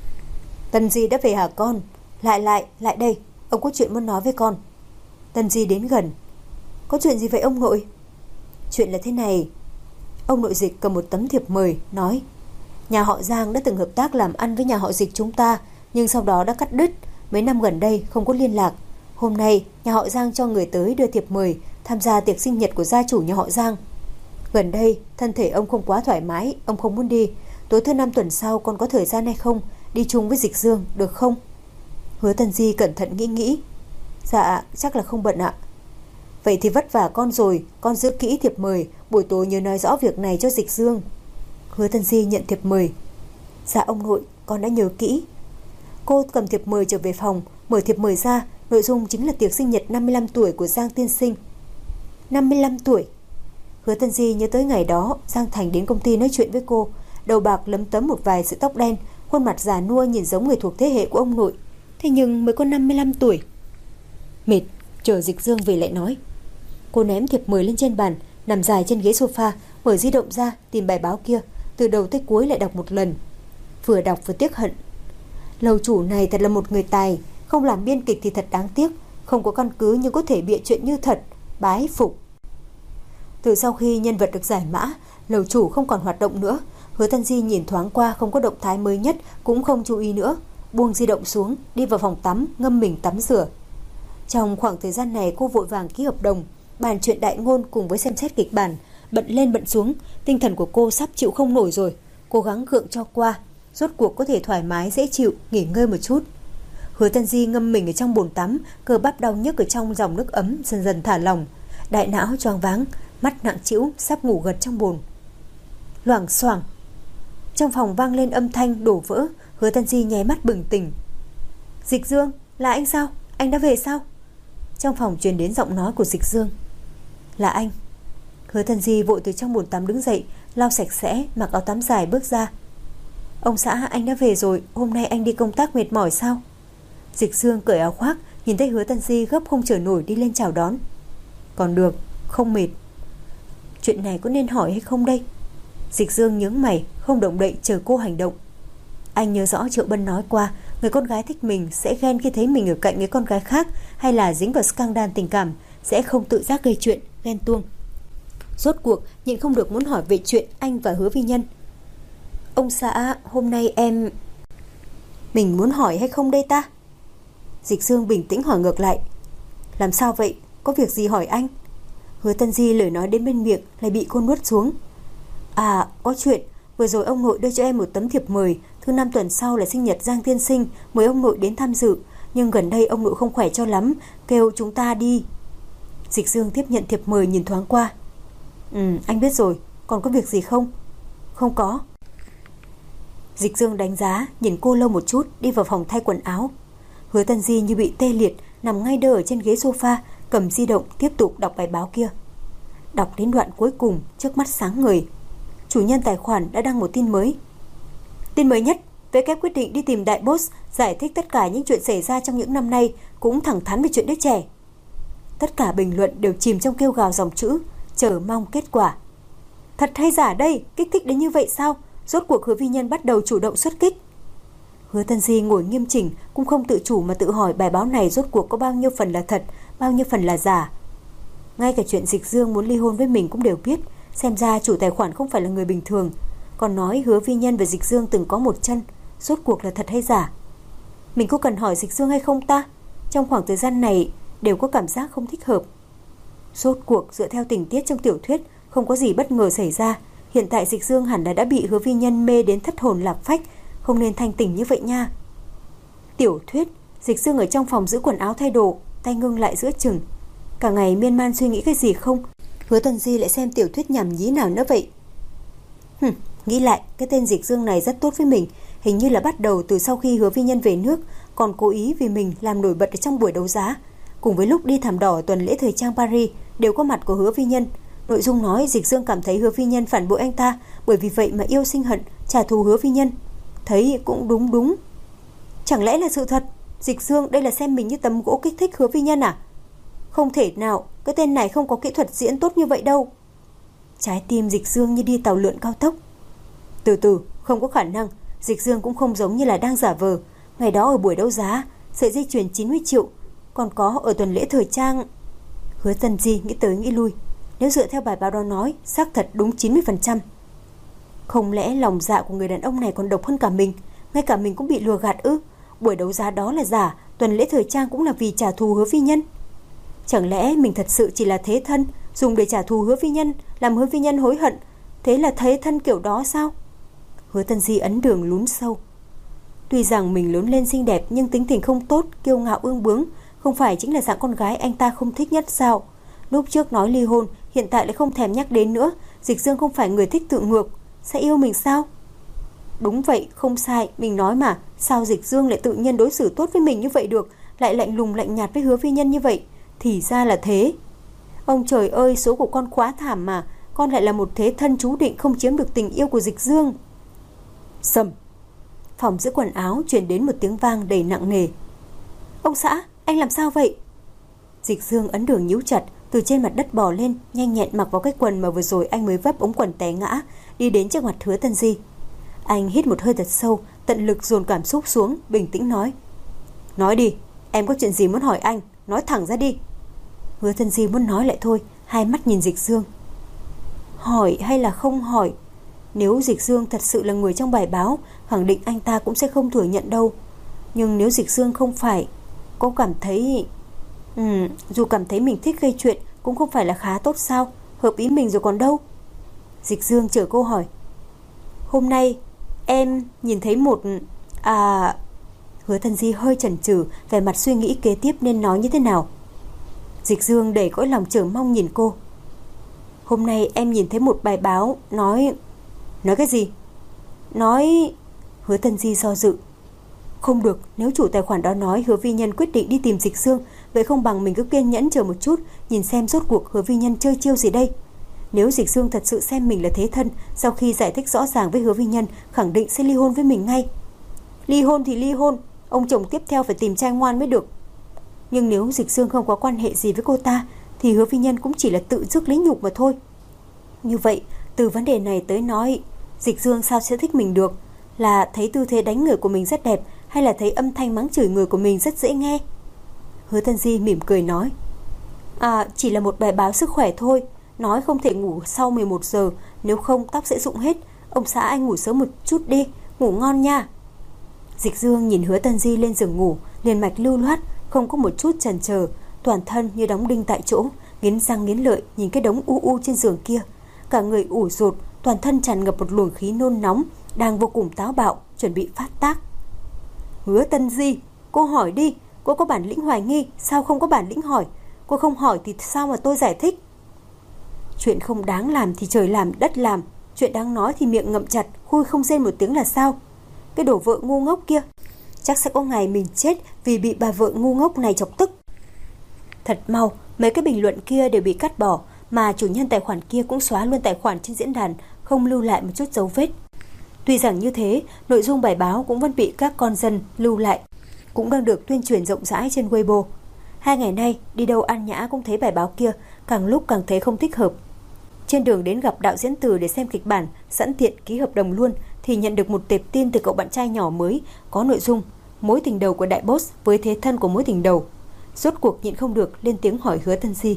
S2: Tân Di đã về hả con? Lại đây, ông có chuyện muốn nói với con. Tân Di đến gần. Có chuyện gì vậy ông nội? Chuyện là thế này. Ông nội Dịch cầm một tấm thiệp mời, nói. Nhà họ Giang đã từng hợp tác làm ăn với nhà họ Dịch chúng ta, nhưng sau đó đã cắt đứt. Mấy năm gần đây không có liên lạc. Hôm nay nhà họ Giang cho người tới đưa thiệp mời tham gia tiệc sinh nhật của gia chủ nhà họ Giang. Gần đây thân thể ông không quá thoải mái, ông không muốn đi. Tối thứ 5 tuần sau con có thời gian hay không? Đi chung với Dịch Dương được không? Hứa Tân Di cẩn thận nghĩ. Dạ chắc là không bận ạ. Vậy thì vất vả con rồi, con giữ kỹ thiệp mời, buổi tối nhớ nói rõ việc này cho Dịch Dương. Hứa Tân Di nhận thiệp mời. Dạ ông nội, con đã nhớ kỹ. Cô cầm thiệp mời trở về phòng, mở thiệp mời ra, nội dung chính là tiệc sinh nhật 55 tuổi của Giang tiên sinh. 55 tuổi? Hứa Tân Di nhớ tới ngày đó Giang Thành đến công ty nói chuyện với cô, đầu bạc lấm tấm một vài sợi tóc đen, khuôn mặt già nua nhìn giống người thuộc thế hệ của ông nội, thế nhưng mới có 55 tuổi. Mệt, chờ Dịch Dương về lại nói. Cô ném thiệp mời lên trên bàn, nằm dài trên ghế sofa, mở di động ra tìm bài báo kia, từ đầu tới cuối lại đọc một lần. Vừa đọc vừa tiếc hận. Lầu chủ này thật là một người tài, không làm biên kịch thì thật đáng tiếc, không có căn cứ nhưng có thể bịa chuyện như thật, bái phục. Từ sau khi nhân vật được giải mã, lầu chủ không còn hoạt động nữa. Hứa Tân Di nhìn thoáng qua không có động thái mới nhất, cũng không chú ý nữa, buông di động xuống, đi vào phòng tắm, ngâm mình tắm rửa. Trong khoảng thời gian này cô vội vàng ký hợp đồng, bàn chuyện đại ngôn cùng với xem xét kịch bản, bận lên bận xuống, tinh thần của cô sắp chịu không nổi rồi, cố gắng gượng cho qua, rốt cuộc có thể thoải mái dễ chịu, nghỉ ngơi một chút. Hứa Tân Di ngâm mình ở trong bồn tắm, cơ bắp đau nhức ở trong dòng nước ấm dần dần thả lỏng, đại não choáng váng, mắt nặng trĩu, sắp ngủ gật trong bồn. Loảng xoảng, trong phòng vang lên âm thanh đổ vỡ. Hứa Tân Di nháy mắt bừng tỉnh. Dịch Dương, là anh sao? Anh đã về sao? Trong phòng truyền đến giọng nói của Dịch Dương. Là anh. Hứa Tân Di vội từ trong bồn tắm đứng dậy, lau sạch sẽ, mặc áo tắm dài bước ra. Ông xã, anh đã về rồi, hôm nay anh đi công tác mệt mỏi sao? Dịch Dương cởi áo khoác, nhìn thấy Hứa Tân Di gấp không chờ nổi đi lên chào đón. Còn được, không mệt. Chuyện này có nên hỏi hay không đây? Dịch Dương nhướng mày, không động đậy chờ cô hành động. Anh nhớ rõ Triệu Bân nói qua, người con gái thích mình sẽ ghen khi thấy mình ở cạnh người con gái khác, hay là dính vào scandal tình cảm, sẽ không tự giác gây chuyện, ghen tuông. Rốt cuộc nhịn không được muốn hỏi về chuyện anh và Hứa Vi Nhân. Ông xã, hôm nay em... Mình muốn hỏi hay không đây ta? Dịch Dương bình tĩnh hỏi ngược lại. Làm sao vậy? Có việc gì hỏi anh? Hứa Tân Di lời nói đến bên miệng lại bị cô nuốt xuống. À, có chuyện. Vừa rồi ông nội đưa cho em một tấm thiệp mời, thứ 5 tuần sau là sinh nhật Giang Tiên Sinh, mời ông nội đến tham dự. Nhưng gần đây ông nội không khỏe cho lắm, kêu chúng ta đi. Dịch Dương tiếp nhận thiệp mời nhìn thoáng qua. Anh biết rồi, còn có việc gì không? Không có. Dịch Dương đánh giá, nhìn cô lâu một chút, đi vào phòng thay quần áo. Hứa Tân Di như bị tê liệt, nằm ngay đơ ở trên ghế sofa, cầm di động tiếp tục đọc bài báo kia. Đọc đến đoạn cuối cùng, trước mắt sáng ngời. Chủ nhân tài khoản đã đăng một tin mới. Tin mới nhất, WK quyết định đi tìm đại boss, giải thích tất cả những chuyện xảy ra trong những năm nay, cũng thẳng thắn về chuyện đứa trẻ. Tất cả bình luận đều chìm trong kêu gào dòng chữ chờ mong kết quả. Thật hay giả đây, kích thích đến như vậy sao? Rốt cuộc Hứa Vi Nhân bắt đầu chủ động xuất kích. Hứa Tân Di ngồi nghiêm chỉnh, cũng không tự chủ mà tự hỏi bài báo này rốt cuộc có bao nhiêu phần là thật, bao nhiêu phần là giả. Ngay cả chuyện Dịch Dương muốn ly hôn với mình cũng đều biết, xem ra chủ tài khoản không phải là người bình thường. Còn nói Hứa Vi Nhân và Dịch Dương từng có một chân, rốt cuộc là thật hay giả? Mình có cần hỏi Dịch Dương hay không ta? Trong khoảng thời gian này đều có cảm giác không thích hợp. Rốt cuộc dựa theo tình tiết trong tiểu thuyết, không có gì bất ngờ xảy ra. Hiện tại Dịch Dương hẳn là đã bị Hứa Vi Nhân mê đến thất hồn lạc phách, không nên thanh tỉnh như vậy nha. Tiểu thuyết, Dịch Dương ở trong phòng giữ quần áo thay đồ, tay ngưng lại giữa chừng. Cả ngày miên man suy nghĩ cái gì không? Hứa Tân Di lại xem tiểu thuyết nhảm nhí nào nữa vậy? Nghĩ lại, cái tên Dịch Dương này rất tốt với mình, hình như là bắt đầu từ sau khi Hứa Vi Nhân về nước, còn cố ý vì mình làm nổi bật ở trong buổi đấu giá. Cùng với lúc đi thảm đỏ ở tuần lễ thời trang Paris đều có mặt của Hứa Vi Nhân. Nội dung nói Dịch Dương cảm thấy Hứa Vi Nhân phản bội anh ta, bởi vì vậy mà yêu sinh hận, trả thù Hứa Vi Nhân. Thấy cũng đúng. Chẳng lẽ là sự thật? Dịch Dương đây là xem mình như tấm gỗ kích thích Hứa Vi Nhân à? Không thể nào, cái tên này không có kỹ thuật diễn tốt như vậy đâu. Trái tim Dịch Dương như đi tàu lượn cao tốc. Từ từ, không có khả năng. Dịch Dương cũng không giống như là đang giả vờ. Ngày đó ở buổi đấu giá, sợi dây chuyền 90 triệu, còn có ở tuần lễ thời trang. Hứa Tân Di nghĩ tới nghĩ lui. Nếu dựa theo bài báo đó nói, xác thật đúng 90%. Không lẽ lòng dạ của người đàn ông này còn độc hơn cả mình? Ngay cả mình cũng bị lừa gạt ư? Buổi đấu giá đó là giả, tuần lễ thời trang cũng là vì trả thù Hứa Vi Nhân. Chẳng lẽ mình thật sự chỉ là thế thân, dùng để trả thù Hứa Vi Nhân, làm Hứa Vi Nhân hối hận? Thế là thế thân kiểu đó sao? Hứa Tân Di ấn đường lún sâu. Tuy rằng mình lớn lên xinh đẹp nhưng tính tình không tốt, kiêu ngạo ương bướng, không phải chính là dạng con gái anh ta không thích nhất sao? Lúc trước nói ly hôn, hiện tại lại không thèm nhắc đến nữa. Dịch Dương không phải người thích tự ngược, sẽ yêu mình sao? Đúng vậy, không sai, mình nói mà. Sao Dịch Dương lại tự nhiên đối xử tốt với mình như vậy được, lại lạnh lùng lạnh nhạt với Hứa Vi Nhân như vậy? Thì ra là thế. Ông trời ơi, số của con quá thảm mà. con lại là một thế thân chú định không chiếm được tình yêu của Dịch Dương. Sầm. Phòng giữ quần áo truyền đến một tiếng vang đầy nặng nề. Ông xã, anh làm sao vậy? Dịch Dương ấn đường nhíu chặt, từ trên mặt đất bò lên, nhanh nhẹn mặc vào cái quần mà vừa rồi anh mới vấp ống quần té ngã, đi đến trước mặt Hứa Tân Di. Anh hít một hơi thật sâu, tận lực dồn cảm xúc xuống, bình tĩnh nói. Nói đi, em có chuyện gì muốn hỏi anh, nói thẳng ra đi. Hứa Tân Di muốn nói lại thôi, hai mắt nhìn Dịch Dương. Hỏi hay là không hỏi? Nếu Dịch Dương thật sự là người trong bài báo, khẳng định anh ta cũng sẽ không thừa nhận đâu. Nhưng nếu Dịch Dương không phải, cô cảm thấy... dù cảm thấy mình thích gây chuyện cũng không phải là khá tốt sao? Hợp ý mình rồi còn đâu. Dịch Dương chờ cô hỏi. Hôm nay em nhìn thấy một... Hứa Tân Di hơi chần chừ, vẻ mặt suy nghĩ kế tiếp nên nói như thế nào. Dịch Dương đầy cõi lòng chờ mong nhìn cô. Hôm nay em nhìn thấy một bài báo nói... Nói cái gì? Nói... Hứa Tân Di do dự. Không được, nếu chủ tài khoản đó nói Hứa Vi Nhân quyết định đi tìm Dịch Dương, vậy không bằng mình cứ kiên nhẫn chờ một chút, nhìn xem rốt cuộc Hứa Vi Nhân chơi chiêu gì đây. Nếu Dịch Dương thật sự xem mình là thế thân, sau khi giải thích rõ ràng với Hứa Vi Nhân, khẳng định sẽ ly hôn với mình ngay. Ly hôn thì ly hôn, ông chồng tiếp theo phải tìm trai ngoan mới được. Nhưng nếu Dịch Dương không có quan hệ gì với cô ta, thì Hứa Vi Nhân cũng chỉ là tự rước lấy nhục mà thôi. Như vậy, từ vấn đề này tới nói, Dịch Dương sao sẽ thích mình được? Là thấy tư thế đánh người của mình rất đẹp, hay là thấy âm thanh mắng chửi người của mình rất dễ nghe? Hứa Tân Di mỉm cười nói. Chỉ là một bài báo sức khỏe thôi, nói không thể ngủ sau 11 giờ, nếu không tóc sẽ rụng hết. Ông xã anh ngủ sớm một chút đi, ngủ ngon nha. Dịch Dương nhìn Hứa Tân Di lên giường ngủ, liền mạch lưu loát, không có một chút chần chờ, toàn thân như đóng đinh tại chỗ, nghiến răng nghiến lợi nhìn cái đống u trên giường kia, cả người ủ rột, toàn thân tràn ngập một luồng khí nôn nóng, đang vô cùng táo bạo, chuẩn bị phát tác. Hứa Tân Di, cô hỏi đi, cô có bản lĩnh hoài nghi, sao không có bản lĩnh hỏi? Cô không hỏi thì sao mà tôi giải thích? Chuyện không đáng làm thì trời làm đất làm, chuyện đáng nói thì miệng ngậm chặt, khui không rên một tiếng là sao? Cái đồ vợ ngu ngốc kia, chắc sẽ có ngày mình chết vì bị bà vợ ngu ngốc này chọc tức. Thật mau, mấy cái bình luận kia đều bị cắt bỏ, mà chủ nhân tài khoản kia cũng xóa luôn tài khoản trên diễn đàn, không lưu lại một chút dấu vết. Tuy rằng như thế, nội dung bài báo cũng vẫn bị các con dân lưu lại, cũng đang được tuyên truyền rộng rãi trên Weibo. 2 ngày nay, đi đâu An Nhã cũng thấy bài báo kia, càng lúc càng thấy không thích hợp. Trên đường đến gặp đạo diễn Từ để xem kịch bản, sẵn tiện ký hợp đồng luôn, thì nhận được một tệp tin từ cậu bạn trai nhỏ mới, có nội dung mối tình đầu của đại boss với thế thân của mối tình đầu. Rốt cuộc nhịn không được, lên tiếng hỏi Hứa Tân Di.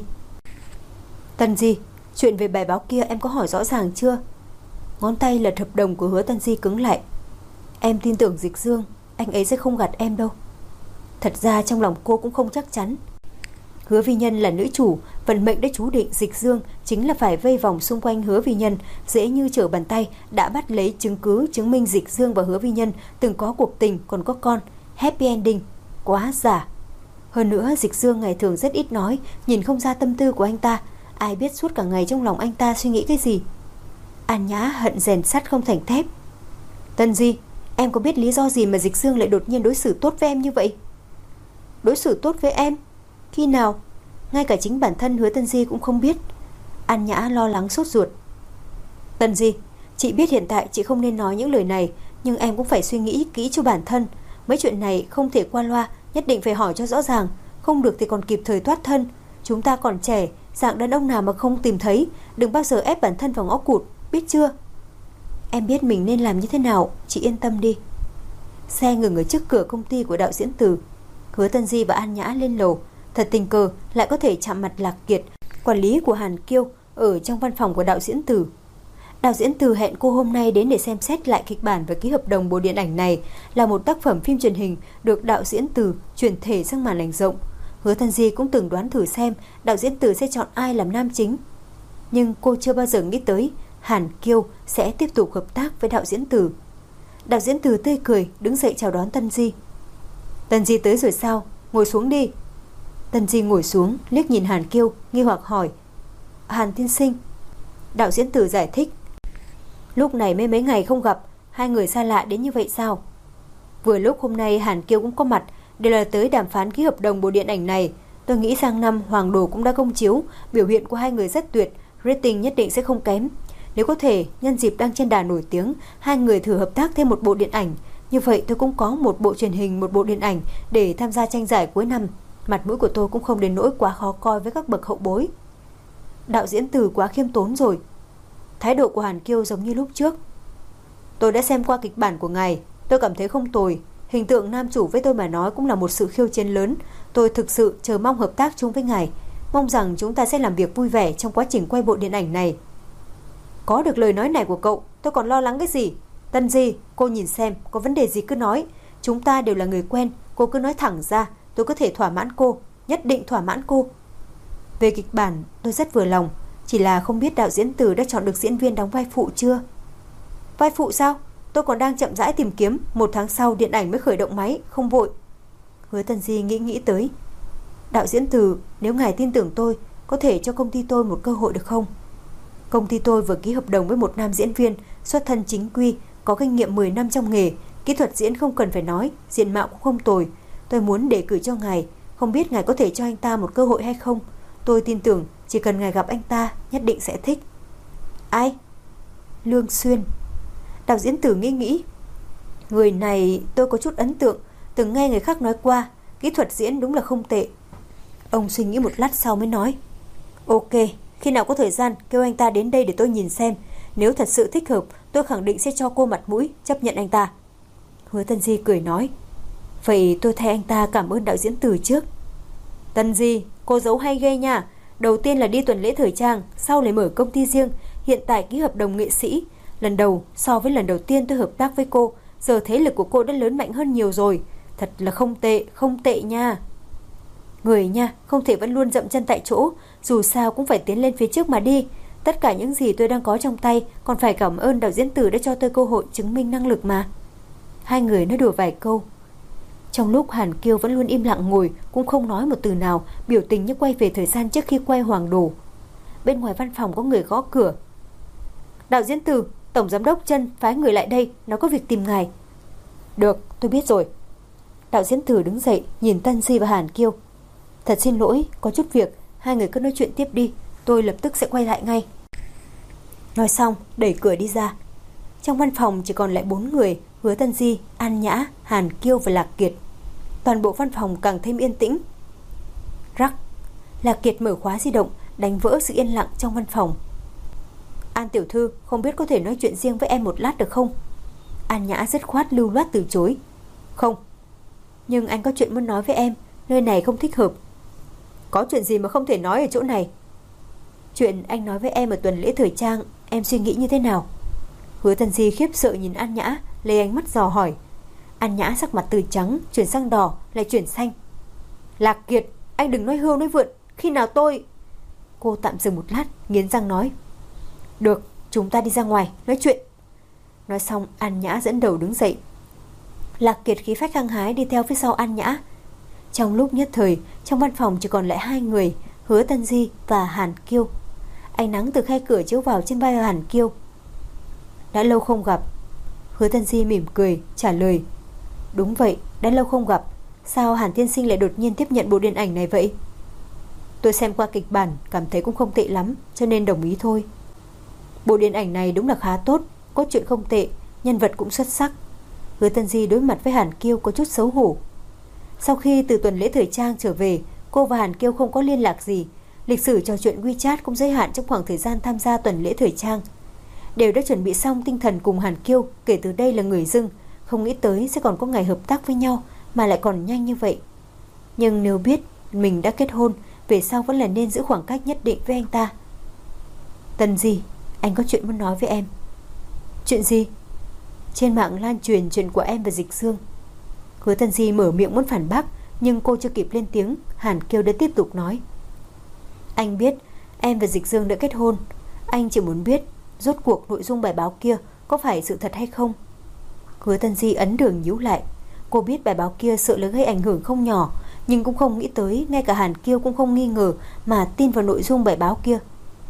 S2: Tân Di, chuyện về bài báo kia em có hỏi rõ ràng chưa? Ngón tay lật hợp đồng của Hứa Tân Di cứng lại. Em tin tưởng Dịch Dương, anh ấy sẽ không gạt em đâu. Thật ra trong lòng cô cũng không chắc chắn. Hứa Vi Nhân là nữ chủ, vận mệnh đã chú định Dịch Dương chính là phải vây vòng xung quanh Hứa Vi Nhân, dễ như trở bàn tay đã bắt lấy chứng cứ chứng minh Dịch Dương và Hứa Vi Nhân từng có cuộc tình còn có con, happy ending, quá giả. Hơn nữa Dịch Dương ngày thường rất ít nói, nhìn không ra tâm tư của anh ta, ai biết suốt cả ngày trong lòng anh ta suy nghĩ cái gì. An Nhã hận rèn sắt không thành thép. Tân Di, em có biết lý do gì mà Dịch Dương lại đột nhiên đối xử tốt với em như vậy? Đối xử tốt với em? Khi nào? Ngay cả chính bản thân Hứa Tân Di cũng không biết. An Nhã lo lắng sốt ruột. Tân Di, chị biết hiện tại chị không nên nói những lời này, nhưng em cũng phải suy nghĩ kỹ cho bản thân. Mấy chuyện này không thể qua loa, nhất định phải hỏi cho rõ ràng, không được thì còn kịp thời thoát thân. Chúng ta còn trẻ, dạng đàn ông nào mà không tìm thấy, đừng bao giờ ép bản thân vào ngõ cụt, biết chưa? Em biết mình nên làm như thế nào, chị yên tâm đi. Xe ngừng ở trước cửa công ty của đạo diễn Từ. Hứa Tân Di và An Nhã lên lầu. Thật tình cờ lại có thể chạm mặt Lạc Kiệt, quản lý của Hàn Kiêu, ở trong văn phòng của đạo diễn Từ. Đạo diễn Từ hẹn cô hôm nay đến để xem xét lại kịch bản và ký hợp đồng bộ điện ảnh này, là một tác phẩm phim truyền hình được đạo diễn Từ chuyển thể sang màn ảnh rộng. Hứa Tân Di cũng từng đoán thử xem đạo diễn Từ sẽ chọn ai làm nam chính, nhưng cô chưa bao giờ nghĩ tới Hàn Kiêu sẽ tiếp tục hợp tác với đạo diễn Từ. Đạo diễn Từ tươi cười đứng dậy chào đón Tân Di. Tân Di tới rồi sao? Ngồi xuống đi. Tân Di ngồi xuống, liếc nhìn Hàn Kiêu, nghi hoặc hỏi. Hàn tiên sinh. Đạo diễn Từ giải thích. Lúc này mấy ngày không gặp, hai người xa lạ đến như vậy sao? Vừa lúc hôm nay Hàn Kiêu cũng có mặt, đều là tới đàm phán ký hợp đồng bộ điện ảnh này. Tôi nghĩ sang năm Hoàng Đồ cũng đã công chiếu, biểu hiện của hai người rất tuyệt, rating nhất định sẽ không kém. Nếu có thể, nhân dịp đang trên đà nổi tiếng, hai người thử hợp tác thêm một bộ điện ảnh. Như vậy tôi cũng có một bộ truyền hình, một bộ điện ảnh để tham gia tranh giải cuối năm. Mặt mũi của tôi cũng không đến nỗi quá khó coi với các bậc hậu bối. Đạo diễn Từ quá khiêm tốn rồi. Thái độ của Hàn Kiêu giống như lúc trước. Tôi đã xem qua kịch bản của ngài, tôi cảm thấy không tồi. Hình tượng nam chủ với tôi mà nói cũng là một sự khiêu chiến lớn. Tôi thực sự chờ mong hợp tác chung với ngài. Mong rằng chúng ta sẽ làm việc vui vẻ trong quá trình quay bộ điện ảnh này. Có được lời nói này của cậu, tôi còn lo lắng cái gì? Tân Di, cô nhìn xem, có vấn đề gì cứ nói. Chúng ta đều là người quen, cô cứ nói thẳng ra. Tôi có thể thỏa mãn cô, nhất định thỏa mãn cô. Về kịch bản, tôi rất vừa lòng. Chỉ là không biết đạo diễn Từ đã chọn được diễn viên đóng vai phụ chưa? Vai phụ sao? Tôi còn đang chậm rãi tìm kiếm. 1 tháng sau điện ảnh mới khởi động máy, không vội. Hứa Tân Di nghĩ tới. Đạo diễn Từ, nếu ngài tin tưởng tôi, có thể cho công ty tôi một cơ hội được không? Công ty tôi vừa ký hợp đồng với một nam diễn viên xuất thân chính quy, có kinh nghiệm 10 năm trong nghề. Kỹ thuật diễn không cần phải nói, diện mạo cũng không tồi. Tôi muốn đề cử cho ngài, không biết ngài có thể cho anh ta một cơ hội hay không? Tôi tin tưởng chỉ cần ngài gặp anh ta, nhất định sẽ thích. Ai? Lương Xuyên. Đạo diễn Từ nghĩ. Người này tôi có chút ấn tượng, từng nghe người khác nói qua, kỹ thuật diễn đúng là không tệ. Ông suy nghĩ một lát sau mới nói. Ok, khi nào có thời gian kêu anh ta đến đây để tôi nhìn xem. Nếu thật sự thích hợp, tôi khẳng định sẽ cho cô mặt mũi chấp nhận anh ta. Hứa Tân Di cười nói. Vậy tôi thay anh ta cảm ơn đạo diễn Từ trước. Tân Di, cô giấu hay ghê nha. Đầu tiên là đi tuần lễ thời trang, sau lại mở công ty riêng, hiện tại ký hợp đồng nghệ sĩ. Lần đầu so với lần đầu tiên tôi hợp tác với cô, giờ thế lực của cô đã lớn mạnh hơn nhiều rồi. Thật là không tệ nha. Người nha, không thể vẫn luôn dậm chân tại chỗ, dù sao cũng phải tiến lên phía trước mà đi. Tất cả những gì tôi đang có trong tay, còn phải cảm ơn đạo diễn Từ đã cho tôi cơ hội chứng minh năng lực mà. Hai người nói đùa vài câu. Trong lúc Hàn Kiêu vẫn luôn im lặng ngồi, cũng không nói một từ nào, biểu tình như quay về thời gian trước khi quay Hoàng Đồ. Bên ngoài văn phòng có người gõ cửa. Đạo diễn Từ, tổng giám đốc Chân phái người lại đây, nó có việc tìm ngài. Được, tôi biết rồi. Đạo diễn Từ đứng dậy, nhìn Tân Di và Hàn Kiêu. Thật xin lỗi, có chút việc, hai người cứ nói chuyện tiếp đi, tôi lập tức sẽ quay lại ngay. Nói xong, đẩy cửa đi ra. Trong văn phòng chỉ còn lại 4 người, Hứa Tân Di, An Nhã, Hàn Kiêu và Lạc Kiệt. Toàn bộ văn phòng càng thêm yên tĩnh. Rắc, Lạc Kiệt mở khóa di động, đánh vỡ sự yên lặng trong văn phòng. An tiểu thư, không biết có thể nói chuyện riêng với em một lát được không? An Nhã dứt khoát lưu loát từ chối. Không. Nhưng anh có chuyện muốn nói với em, nơi này không thích hợp. Có chuyện gì mà không thể nói ở chỗ này? Chuyện anh nói với em ở tuần lễ thời trang, em suy nghĩ như thế nào? Hứa Tân Di khiếp sợ nhìn An Nhã, lấy ánh mắt dò hỏi. An Nhã sắc mặt từ trắng chuyển sang đỏ, lại chuyển xanh. Lạc Kiệt, anh đừng nói hưu nói vượn. Khi nào tôi... Cô tạm dừng một lát, nghiến răng nói. Được, chúng ta đi ra ngoài, nói chuyện. Nói xong, An Nhã dẫn đầu đứng dậy. Lạc Kiệt khí phách hăng hái đi theo phía sau An Nhã. Trong lúc nhất thời, trong văn phòng chỉ còn lại 2 người, Hứa Tân Di và Hàn Kiêu. Ánh nắng từ khe cửa chiếu vào trên vai Hàn Kiêu. Đã lâu không gặp. Hứa Tân Di mỉm cười trả lời. Đúng vậy, đã lâu không gặp. Sao Hàn tiên sinh lại đột nhiên tiếp nhận bộ điện ảnh này vậy? Tôi xem qua kịch bản, cảm thấy cũng không tệ lắm, cho nên đồng ý thôi. Bộ điện ảnh này đúng là khá tốt, cốt truyện không tệ, nhân vật cũng xuất sắc. Hứa Tân Di đối mặt với Hàn Kiêu có chút xấu hổ. Sau khi từ tuần lễ thời trang trở về, cô và Hàn Kiêu không có liên lạc gì. Lịch sử trò chuyện WeChat cũng giới hạn trong khoảng thời gian tham gia tuần lễ thời trang. Đều đã chuẩn bị xong tinh thần cùng Hàn Kiêu, kể từ đây là người dưng, không nghĩ tới sẽ còn có ngày hợp tác với nhau, mà lại còn nhanh như vậy. Nhưng nếu biết mình đã kết hôn, về sau vẫn là nên giữ khoảng cách nhất định với anh ta. Tân Di, anh có chuyện muốn nói với em. Chuyện gì? Trên mạng lan truyền chuyện của em và Dịch Dương. Hứa Tân Di mở miệng muốn phản bác, nhưng cô chưa kịp lên tiếng, Hàn Kiêu đã tiếp tục nói. Anh biết em và Dịch Dương đã kết hôn. Anh chỉ muốn biết rốt cuộc nội dung bài báo kia có phải sự thật hay không. Hứa Tân Di ấn đường nhíu lại. Cô biết bài báo kia sợ là gây ảnh hưởng không nhỏ, nhưng cũng không nghĩ tới ngay cả Hàn Kiêu cũng không nghi ngờ mà tin vào nội dung bài báo kia.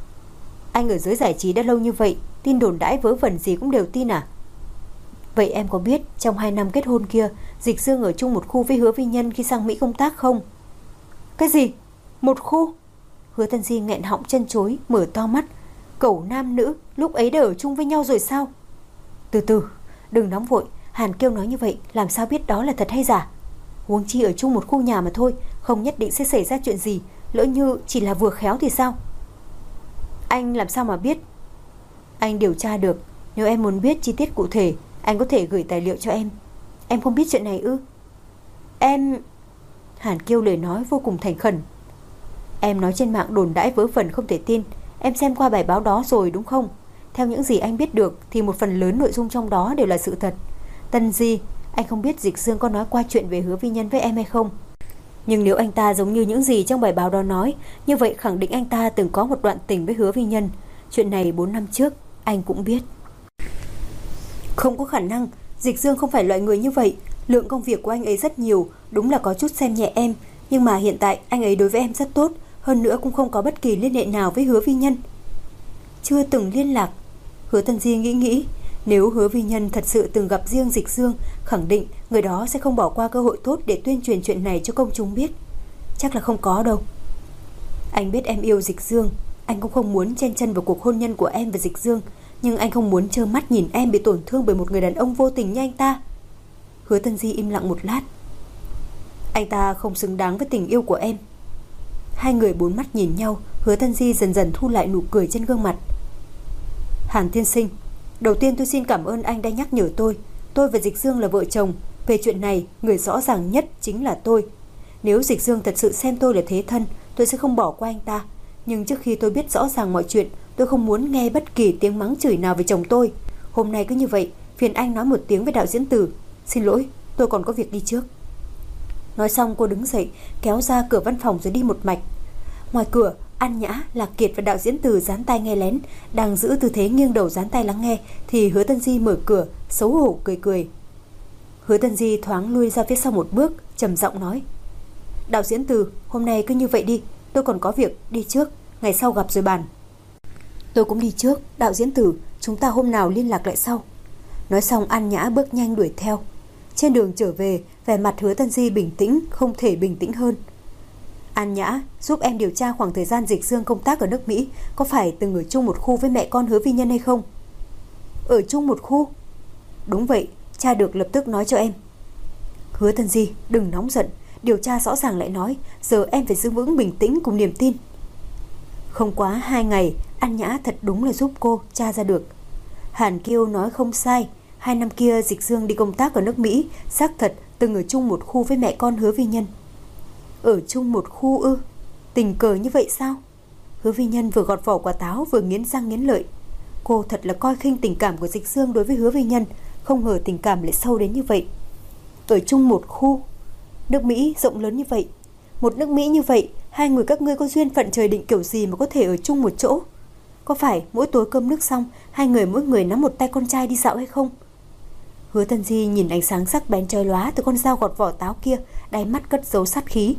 S2: Anh ở giới giải trí đã lâu như vậy, tin đồn đãi vớ vẩn gì cũng đều tin à? Vậy em có biết trong 2 năm kết hôn kia, Dịch Dương ở chung một khu với Hứa Vi Nhân khi sang Mỹ công tác không? Cái gì? Một khu? Hứa Tân Di nghẹn họng chân chối, mở to mắt. Cẩu nam nữ lúc ấy đã ở chung với nhau rồi sao? Từ từ, đừng nóng vội. Hàn Kiêu nói như vậy làm sao biết đó là thật hay giả? Huống chi ở chung một khu nhà mà thôi, không nhất định sẽ xảy ra chuyện gì. Lỡ như chỉ là vừa khéo thì sao? Anh làm sao mà biết? Anh điều tra được. Nếu em muốn biết chi tiết cụ thể, anh có thể gửi tài liệu cho em. Em không biết chuyện này ư? Em... Hàn Kiêu lời nói vô cùng thành khẩn. Em nói trên mạng đồn đãi vớ vẩn không thể tin. Em xem qua bài báo đó rồi đúng không? Theo những gì anh biết được thì một phần lớn nội dung trong đó đều là sự thật. Tân Di, anh không biết Dịch Dương có nói qua chuyện về Hứa Vi Nhân với em hay không. Nhưng nếu anh ta giống như những gì trong bài báo đó nói, như vậy khẳng định anh ta từng có một đoạn tình với Hứa Vi Nhân. Chuyện này 4 năm trước anh cũng biết. Không có khả năng. Dịch Dương không phải loại người như vậy. Lượng công việc của anh ấy rất nhiều, đúng là có chút xem nhẹ em. Nhưng mà hiện tại anh ấy đối với em rất tốt. Hơn nữa cũng không có bất kỳ liên hệ nào với Hứa Vi Nhân. Chưa từng liên lạc. Hứa Tân Di nghĩ, nếu Hứa Vi Nhân thật sự từng gặp riêng Dịch Dương, khẳng định người đó sẽ không bỏ qua cơ hội tốt để tuyên truyền chuyện này cho công chúng biết. Chắc là không có đâu. Anh biết em yêu Dịch Dương, anh cũng không muốn chen chân vào cuộc hôn nhân của em và Dịch Dương, nhưng anh không muốn trơ mắt nhìn em bị tổn thương bởi một người đàn ông vô tình như anh ta. Hứa Tân Di im lặng một lát. Anh ta không xứng đáng với tình yêu của em. Hai người bốn mắt nhìn nhau. Hứa Tân Di dần dần thu lại nụ cười trên gương mặt. Hàn tiên sinh, đầu tiên tôi xin cảm ơn anh đã nhắc nhở tôi. Tôi và Dịch Dương là vợ chồng. Về chuyện này, người rõ ràng nhất chính là tôi. Nếu Dịch Dương thật sự xem tôi là thế thân, tôi sẽ không bỏ qua anh ta. Nhưng trước khi tôi biết rõ ràng mọi chuyện, tôi không muốn nghe bất kỳ tiếng mắng chửi nào về chồng tôi. Hôm nay cứ như vậy, phiền anh nói một tiếng với đạo diễn Từ. Xin lỗi, tôi còn có việc đi trước. Nói xong cô đứng dậy, kéo ra cửa văn phòng rồi đi một mạch. Ngoài cửa, An Nhã, Lạc Kiệt và đạo diễn Từ dán tai nghe lén, đang giữ tư thế nghiêng đầu dán tai lắng nghe, thì Hứa Tân Di mở cửa, xấu hổ cười. Hứa Tân Di thoáng lui ra phía sau một bước, trầm giọng nói: Đạo diễn Từ, hôm nay cứ như vậy đi, tôi còn có việc, đi trước, ngày sau gặp rồi bàn. Tôi cũng đi trước, đạo diễn Từ, chúng ta hôm nào liên lạc lại sau. Nói xong An Nhã bước nhanh đuổi theo. Trên đường trở về, vẻ mặt Hứa Tân Di bình tĩnh, không thể bình tĩnh hơn. An Nhã, giúp em điều tra khoảng thời gian Dịch Dương công tác ở nước Mỹ có phải từng ở chung một khu với mẹ con Hứa Vi Nhân hay không? Ở chung một khu? Đúng vậy, tra được lập tức nói cho em. Hứa Tân Di, đừng nóng giận, điều tra rõ ràng lại nói, giờ em phải giữ vững bình tĩnh cùng niềm tin. Không quá 2 ngày, An Nhã thật đúng là giúp cô tra ra được. Hàn Kiêu nói không sai, 2 năm kia Dịch Dương đi công tác ở nước Mỹ, xác thật từng ở chung một khu với mẹ con Hứa Vi Nhân. Ở chung một khu ư? Tình cờ như vậy sao? Hứa Vi Nhân vừa gọt vỏ quả táo vừa nghiến răng nghiến lợi. Cô thật là coi khinh tình cảm của Dịch Dương đối với Hứa Vi Nhân, không ngờ tình cảm lại sâu đến như vậy. Ở chung một khu? Nước Mỹ rộng lớn như vậy, một nước Mỹ như vậy, hai người các ngươi có duyên phận trời định kiểu gì mà có thể ở chung một chỗ? Có phải mỗi tối cơm nước xong, hai người mỗi người nắm một tay con trai đi dạo hay không? Hứa Tân Di nhìn ánh sáng sắc bén chói lóa từ con dao gọt vỏ táo kia, đáy mắt cất giấu sát khí.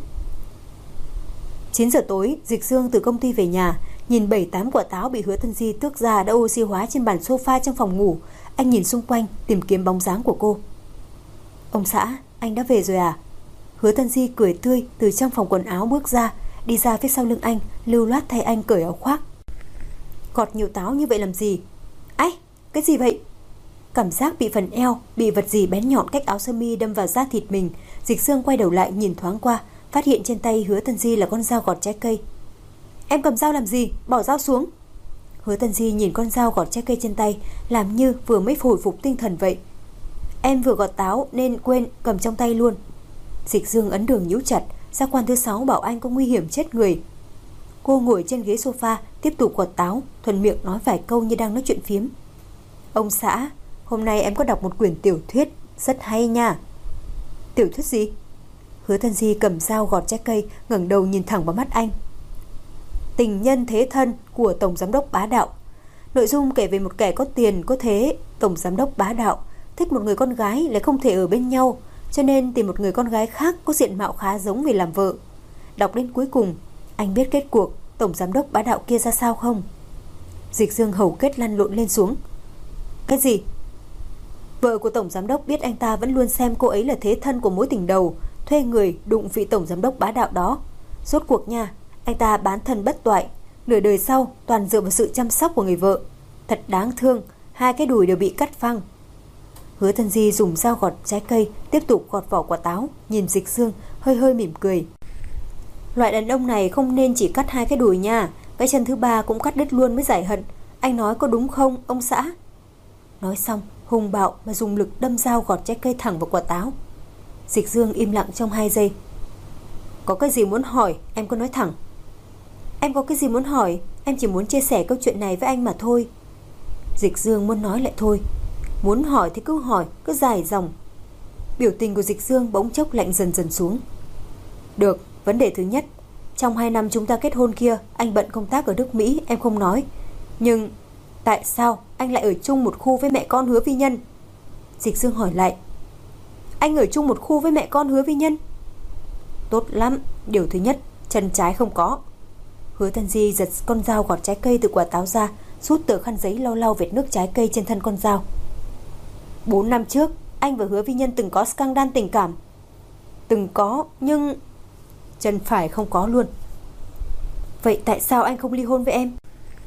S2: 9 giờ tối, Dịch Dương từ công ty về nhà, nhìn 7-8 quả táo bị Hứa Tân Di tước ra đã oxy hóa trên bàn sofa trong phòng ngủ. Anh nhìn xung quanh, tìm kiếm bóng dáng của cô. Ông xã, anh đã về rồi à? Hứa Tân Di cười tươi từ trong phòng quần áo bước ra, đi ra phía sau lưng anh, lưu loát thay anh cởi áo khoác. Gọt nhiều táo như vậy làm gì? Ái, cái gì vậy? Cảm giác bị phần eo, bị vật gì bén nhọn cách áo sơ mi đâm vào da thịt mình. Dịch Dương quay đầu lại nhìn thoáng qua, phát hiện trên tay Hứa Tân Di là con dao gọt trái cây. Em cầm dao làm gì? Bỏ dao xuống. Hứa Tân Di nhìn con dao gọt trái cây trên tay, làm như vừa mới hồi phục tinh thần vậy. Em vừa gọt táo nên quên cầm trong tay luôn. Dịch Dương ấn đường nhíu chặt, giác quan thứ 6 bảo anh có nguy hiểm chết người. Cô ngồi trên ghế sofa, tiếp tục gọt táo, thuận miệng nói vài câu như đang nói chuyện phiếm. Ông xã, hôm nay em có đọc một quyển tiểu thuyết rất hay nha. Tiểu thuyết gì? Hứa Tân Di cầm dao gọt trái cây, ngẩng đầu nhìn thẳng vào mắt anh. Tình nhân thế thân của Tổng Giám đốc Bá Đạo. Nội dung kể về một kẻ có tiền có thế. Tổng Giám đốc Bá Đạo thích một người con gái lại không thể ở bên nhau, cho nên tìm một người con gái khác có diện mạo khá giống về làm vợ. Đọc đến cuối cùng, anh biết kết cuộc Tổng Giám đốc Bá Đạo kia ra sao không? Dịch Dương hầu kết lăn lộn lên xuống. Cái gì? Vợ của Tổng Giám đốc biết anh ta vẫn luôn xem cô ấy là thế thân của mối tình đầu, thuê người đụng vị Tổng Giám đốc Bá Đạo đó. Rốt cuộc nha, anh ta bán thân bất toại, Nửa đời sau toàn dựa vào sự chăm sóc của người vợ. Thật đáng thương, 2 cái đùi đều bị cắt phăng. Hứa Tân Di dùng dao gọt trái cây, tiếp tục gọt vỏ quả táo, nhìn Dịch Dương hơi hơi mỉm cười. Loại đàn ông này không nên chỉ cắt 2 cái đùi nha, cái chân thứ 3 cũng cắt đứt luôn mới giải hận. Anh nói có đúng không, ông xã? Nói xong, hung bạo mà dùng lực đâm dao gọt trái cây thẳng vào quả táo. Dịch Dương im lặng trong 2 giây. Có cái gì muốn hỏi, em cứ nói thẳng. Em có cái gì muốn hỏi, em chỉ muốn chia sẻ câu chuyện này với anh mà thôi. Dịch Dương muốn nói lại thôi. Muốn hỏi thì cứ hỏi, cứ dài dòng. Biểu tình của Dịch Dương bỗng chốc lạnh dần dần xuống. Được, vấn đề thứ nhất, trong 2 năm chúng ta kết hôn kia, anh bận công tác ở nước Mỹ, em không nói. Nhưng tại sao anh lại ở chung một khu với mẹ con Hứa Vi Nhân? Dịch Dương hỏi lại. Anh ở chung một khu với mẹ con Hứa Vi Nhân? Tốt lắm, điều thứ nhất, chân trái không có. Hứa Tân Di giật con dao gọt trái cây từ quả táo ra, rút tờ khăn giấy lau lau vệt nước trái cây trên thân con dao. 4 năm trước, anh và Hứa Vi Nhân từng có scandal tình cảm. Từng có, nhưng chân phải không có luôn. Vậy tại sao anh không ly hôn với em?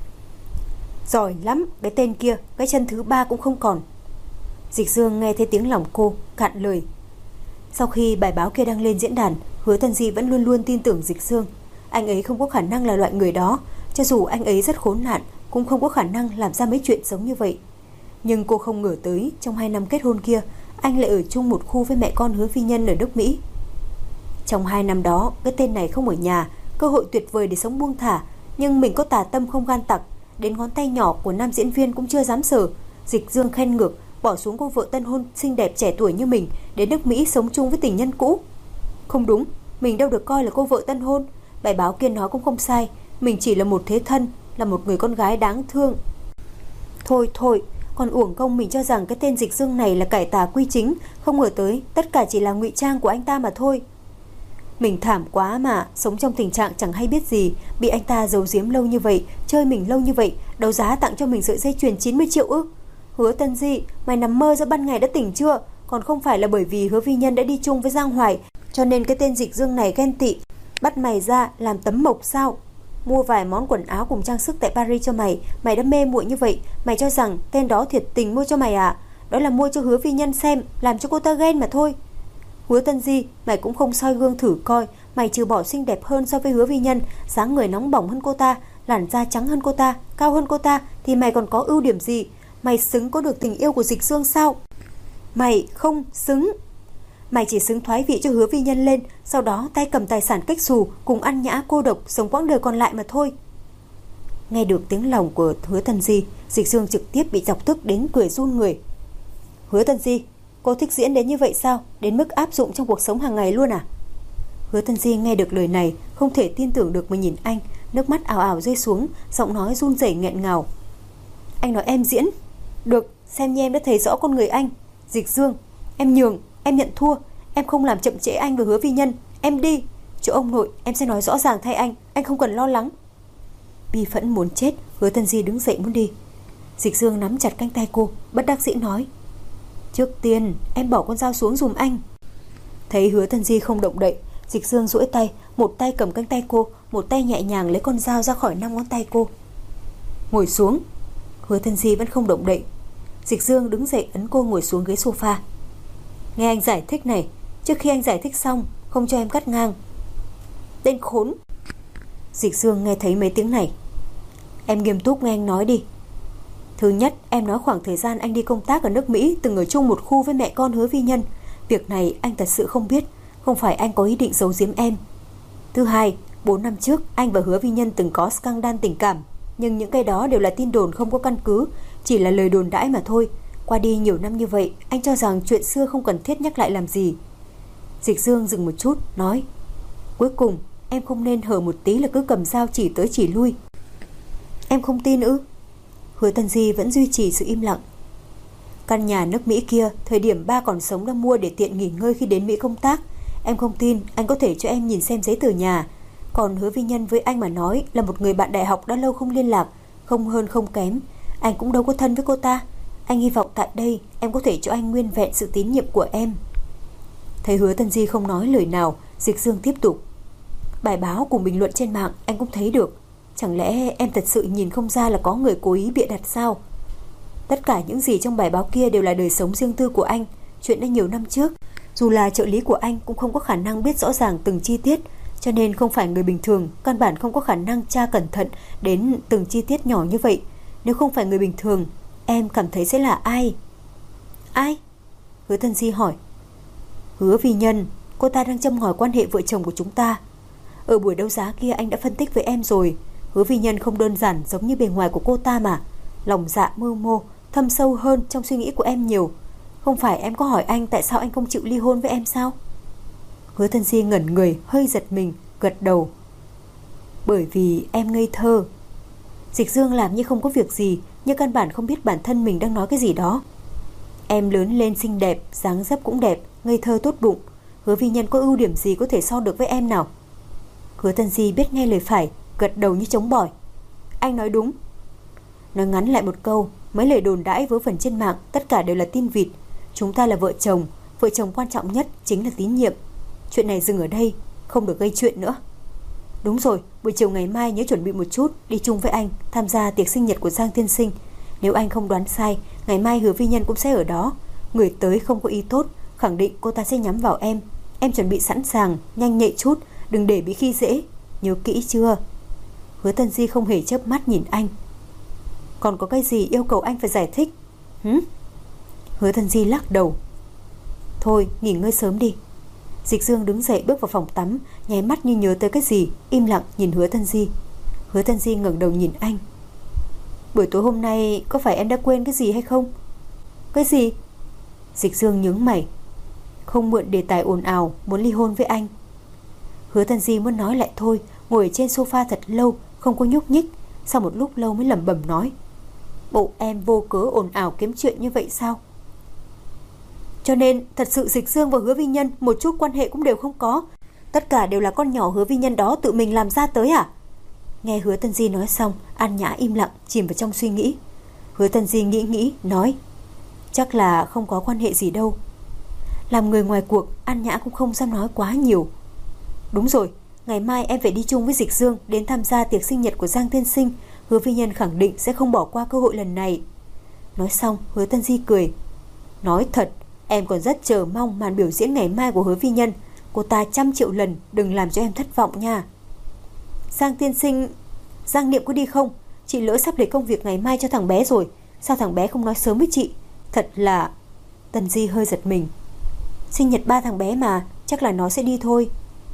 S2: Giỏi lắm, cái tên kia, cái chân thứ 3 cũng không còn. Dịch Dương nghe thấy tiếng lòng cô, cạn lời. Sau khi bài báo kia đăng lên diễn đàn, Hứa Tân Di vẫn luôn luôn tin tưởng Dịch Dương. Anh ấy không có khả năng là loại người đó, cho dù anh ấy rất khốn nạn, cũng không có khả năng làm ra mấy chuyện giống như vậy. Nhưng cô không ngờ tới, trong 2 năm kết hôn kia, anh lại ở chung một khu với mẹ con Hứa Vi Nhân ở nước Mỹ. Trong 2 năm đó, cái tên này không ở nhà, cơ hội tuyệt vời để sống buông thả, nhưng mình có tà tâm không gan tặc, đến ngón tay nhỏ của nam diễn viên cũng chưa dám sờ. Dịch Dương khen ngược, bỏ xuống cô vợ tân hôn xinh đẹp trẻ tuổi như mình, đến nước Mỹ sống chung với tình nhân cũ. Không đúng, mình đâu được coi là cô vợ tân hôn. Bài báo kia nói cũng không sai, mình chỉ là một thế thân, là một người con gái đáng thương. Thôi, còn uổng công mình cho rằng cái tên Dịch Dương này là cải tà quy chính, không ngờ tới tất cả chỉ là ngụy trang của anh ta mà thôi. Mình thảm quá mà, sống trong tình trạng chẳng hay biết gì, bị anh ta giấu giếm lâu như vậy, chơi mình lâu như vậy, đấu giá tặng cho mình sợi dây chuyền 90 triệu ư? Hứa Tân Di, mày nằm mơ giữa ban ngày đã tỉnh chưa? Còn không phải là bởi vì Hứa Vi Nhân đã đi chung với Giang Hoài, cho nên cái tên Dịch Dương này ghen tị, bắt mày ra làm tấm mộc sao? Mua vài món quần áo cùng trang sức tại Paris cho mày, mày đã mê muội như vậy, mày cho rằng tên đó thiệt tình mua cho mày à? Đó là mua cho Hứa Vi Nhân xem, làm cho cô ta ghen mà thôi. Hứa Tân Di, mày cũng không soi gương thử coi, mày trừ bỏ xinh đẹp hơn so với Hứa Vi Nhân, dáng người nóng bỏng hơn cô ta, làn da trắng hơn cô ta, cao hơn cô ta, thì mày còn có ưu điểm gì? Mày xứng có được tình yêu của Dịch Dương sao? Mày không xứng. Mày chỉ xứng thoái vị cho Hứa Vi Nhân lên, sau đó tay cầm tài sản cách xù, cùng ăn nhã cô độc sống quãng đời còn lại mà thôi. Nghe được tiếng lòng của Hứa Tân Di, Dịch Dương trực tiếp bị chọc tức đến cười run người. Hứa Tân Di, cô thích diễn đến như vậy sao? Đến mức áp dụng trong cuộc sống hàng ngày luôn à? Hứa Tân Di nghe được lời này, không thể tin tưởng được mà nhìn anh, nước mắt ào ào rơi xuống, giọng nói run rẩy nghẹn ngào. Anh nói em diễn? Được, xem như em đã thấy rõ con người anh. Dịch Dương, em nhường, em nhận thua, em không làm chậm trễ anh và Hứa Vi Nhân, em đi. Chỗ ông nội, em sẽ nói rõ ràng thay anh không cần lo lắng. Bi phẫn muốn chết, Hứa Tân Di đứng dậy muốn đi. Dịch Dương nắm chặt cánh tay cô, bất đắc dĩ nói. Trước tiên, em bỏ con dao xuống giùm anh. Thấy Hứa Tân Di không động đậy, Dịch Dương duỗi tay, một tay cầm cánh tay cô, một tay nhẹ nhàng lấy con dao ra khỏi 5 ngón tay cô. Ngồi xuống. Hứa Tân Di vẫn không động đậy. Dịch Dương đứng dậy ấn cô ngồi xuống ghế sofa. Nghe anh giải thích này, trước khi anh giải thích xong, không cho em cắt ngang. Tên khốn. Dịch Dương nghe thấy mấy tiếng này. Em nghiêm túc nghe anh nói đi. Thứ nhất, em nói khoảng thời gian anh đi công tác ở nước Mỹ từng ở chung một khu với mẹ con Hứa Vi Nhân. Việc này anh thật sự không biết, không phải anh có ý định giấu giếm em. Thứ hai, 4 năm trước anh và Hứa Vi Nhân từng có scandal tình cảm, nhưng những cái đó đều là tin đồn không có căn cứ, chỉ là lời đồn đãi mà thôi. Qua đi nhiều năm như vậy, anh cho rằng chuyện xưa không cần thiết nhắc lại làm gì. Dịch Dương dừng một chút, nói. Cuối cùng, em không nên hở một tí là cứ cầm dao chỉ tới chỉ lui. Em không tin ư? Hứa Tân Di vẫn duy trì sự im lặng. Căn nhà nước Mỹ kia, thời điểm ba còn sống đã mua để tiện nghỉ ngơi khi đến Mỹ công tác. Em không tin, anh có thể cho em nhìn xem giấy tờ nhà. Còn Hứa Vi Nhân với anh mà nói là một người bạn đại học đã lâu không liên lạc, không hơn không kém. Anh cũng đâu có thân với cô ta. Anh hy vọng tại đây em có thể cho anh nguyên vẹn sự tín nhiệm của em. Thấy Hứa Tân Di không nói lời nào, Dịch Dương tiếp tục. Bài báo cùng bình luận trên mạng anh cũng thấy được. Chẳng lẽ em thật sự nhìn không ra là có người cố ý bịa đặt sao? Tất cả những gì trong bài báo kia đều là đời sống riêng tư của anh, chuyện đã nhiều năm trước. Dù là trợ lý của anh cũng không có khả năng biết rõ ràng từng chi tiết, cho nên không phải người bình thường, căn bản không có khả năng tra cẩn thận đến từng chi tiết nhỏ như vậy. Nếu không phải người bình thường, em cảm thấy sẽ là ai? Ai? Hứa Tân Di hỏi. Hứa Vi Nhân, cô ta đang châm ngòi quan hệ vợ chồng của chúng ta. Ở buổi đấu giá kia anh đã phân tích với em rồi. Hứa Vi Nhân không đơn giản giống như bề ngoài của cô ta mà. Lòng dạ mưu mô, thâm sâu hơn trong suy nghĩ của em nhiều. Không phải em có hỏi anh tại sao anh không chịu ly hôn với em sao? Hứa Tân Di ngẩn người, hơi giật mình, gật đầu. Bởi vì em ngây thơ. Dịch Dương làm như không có việc gì, nhưng căn bản không biết bản thân mình đang nói cái gì đó. Em lớn lên xinh đẹp, dáng dấp cũng đẹp, ngây thơ tốt bụng. Hứa Vi Nhân có ưu điểm gì có thể so được với em nào? Hứa Tân Di biết nghe lời phải, gật đầu như chống bỏi. Anh nói đúng. Nói ngắn lại một câu, mấy lời đồn đãi vớ vẩn trên mạng tất cả đều là tin vịt. Chúng ta là vợ chồng quan trọng nhất chính là tín nhiệm. Chuyện này dừng ở đây, không được gây chuyện nữa. Đúng rồi, buổi chiều ngày mai nhớ chuẩn bị một chút, đi chung với anh tham gia tiệc sinh nhật của Giang tiên sinh. Nếu anh không đoán sai, ngày mai Hứa Vi Nhân cũng sẽ ở đó. Người tới không có ý tốt, khẳng định cô ta sẽ nhắm vào em. Em chuẩn bị sẵn sàng, nhanh nhạy chút, đừng để bị khi dễ. Nhớ kỹ chưa? Hứa Tân Di không hề chớp mắt nhìn anh. Còn có cái gì yêu cầu anh phải giải thích? Hứa Tân Di lắc đầu. Thôi nghỉ ngơi sớm đi. Dịch Dương đứng dậy bước vào phòng tắm, nháy mắt như nhớ tới cái gì, im lặng nhìn Hứa Tân Di. Hứa Tân Di ngẩng đầu nhìn anh. Buổi tối hôm nay có phải em đã quên cái gì hay không? Cái gì? Dịch Dương nhướng mày. Không mượn đề tài ồn ào, muốn ly hôn với anh. Hứa Tân Di muốn nói lại thôi, ngồi ở trên sofa thật lâu, không có nhúc nhích. Sau một lúc lâu mới lẩm bẩm nói. Bộ em vô cớ ồn ào kiếm chuyện như vậy sao? Cho nên thật sự Dịch Dương và Hứa Vi Nhân một chút quan hệ cũng đều không có. Tất cả đều là con nhỏ Hứa Vi Nhân đó tự mình làm ra tới à? Nghe Hứa Tân Di nói xong, An Nhã im lặng chìm vào trong suy nghĩ. Hứa Tân Di nghĩ nói. Chắc là không có quan hệ gì đâu. Làm người ngoài cuộc, An Nhã cũng không dám nói quá nhiều. Đúng rồi, ngày mai em phải đi chung với Dịch Dương đến tham gia tiệc sinh nhật của Giang tiên sinh. Hứa Vi Nhân khẳng định sẽ không bỏ qua cơ hội lần này. Nói xong, Hứa Tân Di cười. Nói thật, em còn rất chờ mong màn biểu diễn ngày mai của Hứa Vi Nhân. Cô ta 100 triệu lần đừng làm cho em thất vọng nha. Giang tiên sinh, Giang Niệm có đi không? Chị lỡ sắp lấy công việc ngày mai cho thằng bé rồi. Sao thằng bé không nói sớm với chị? Thật là... Tân Di hơi giật mình. Sinh nhật 3 thằng bé mà, chắc là nó sẽ đi thôi.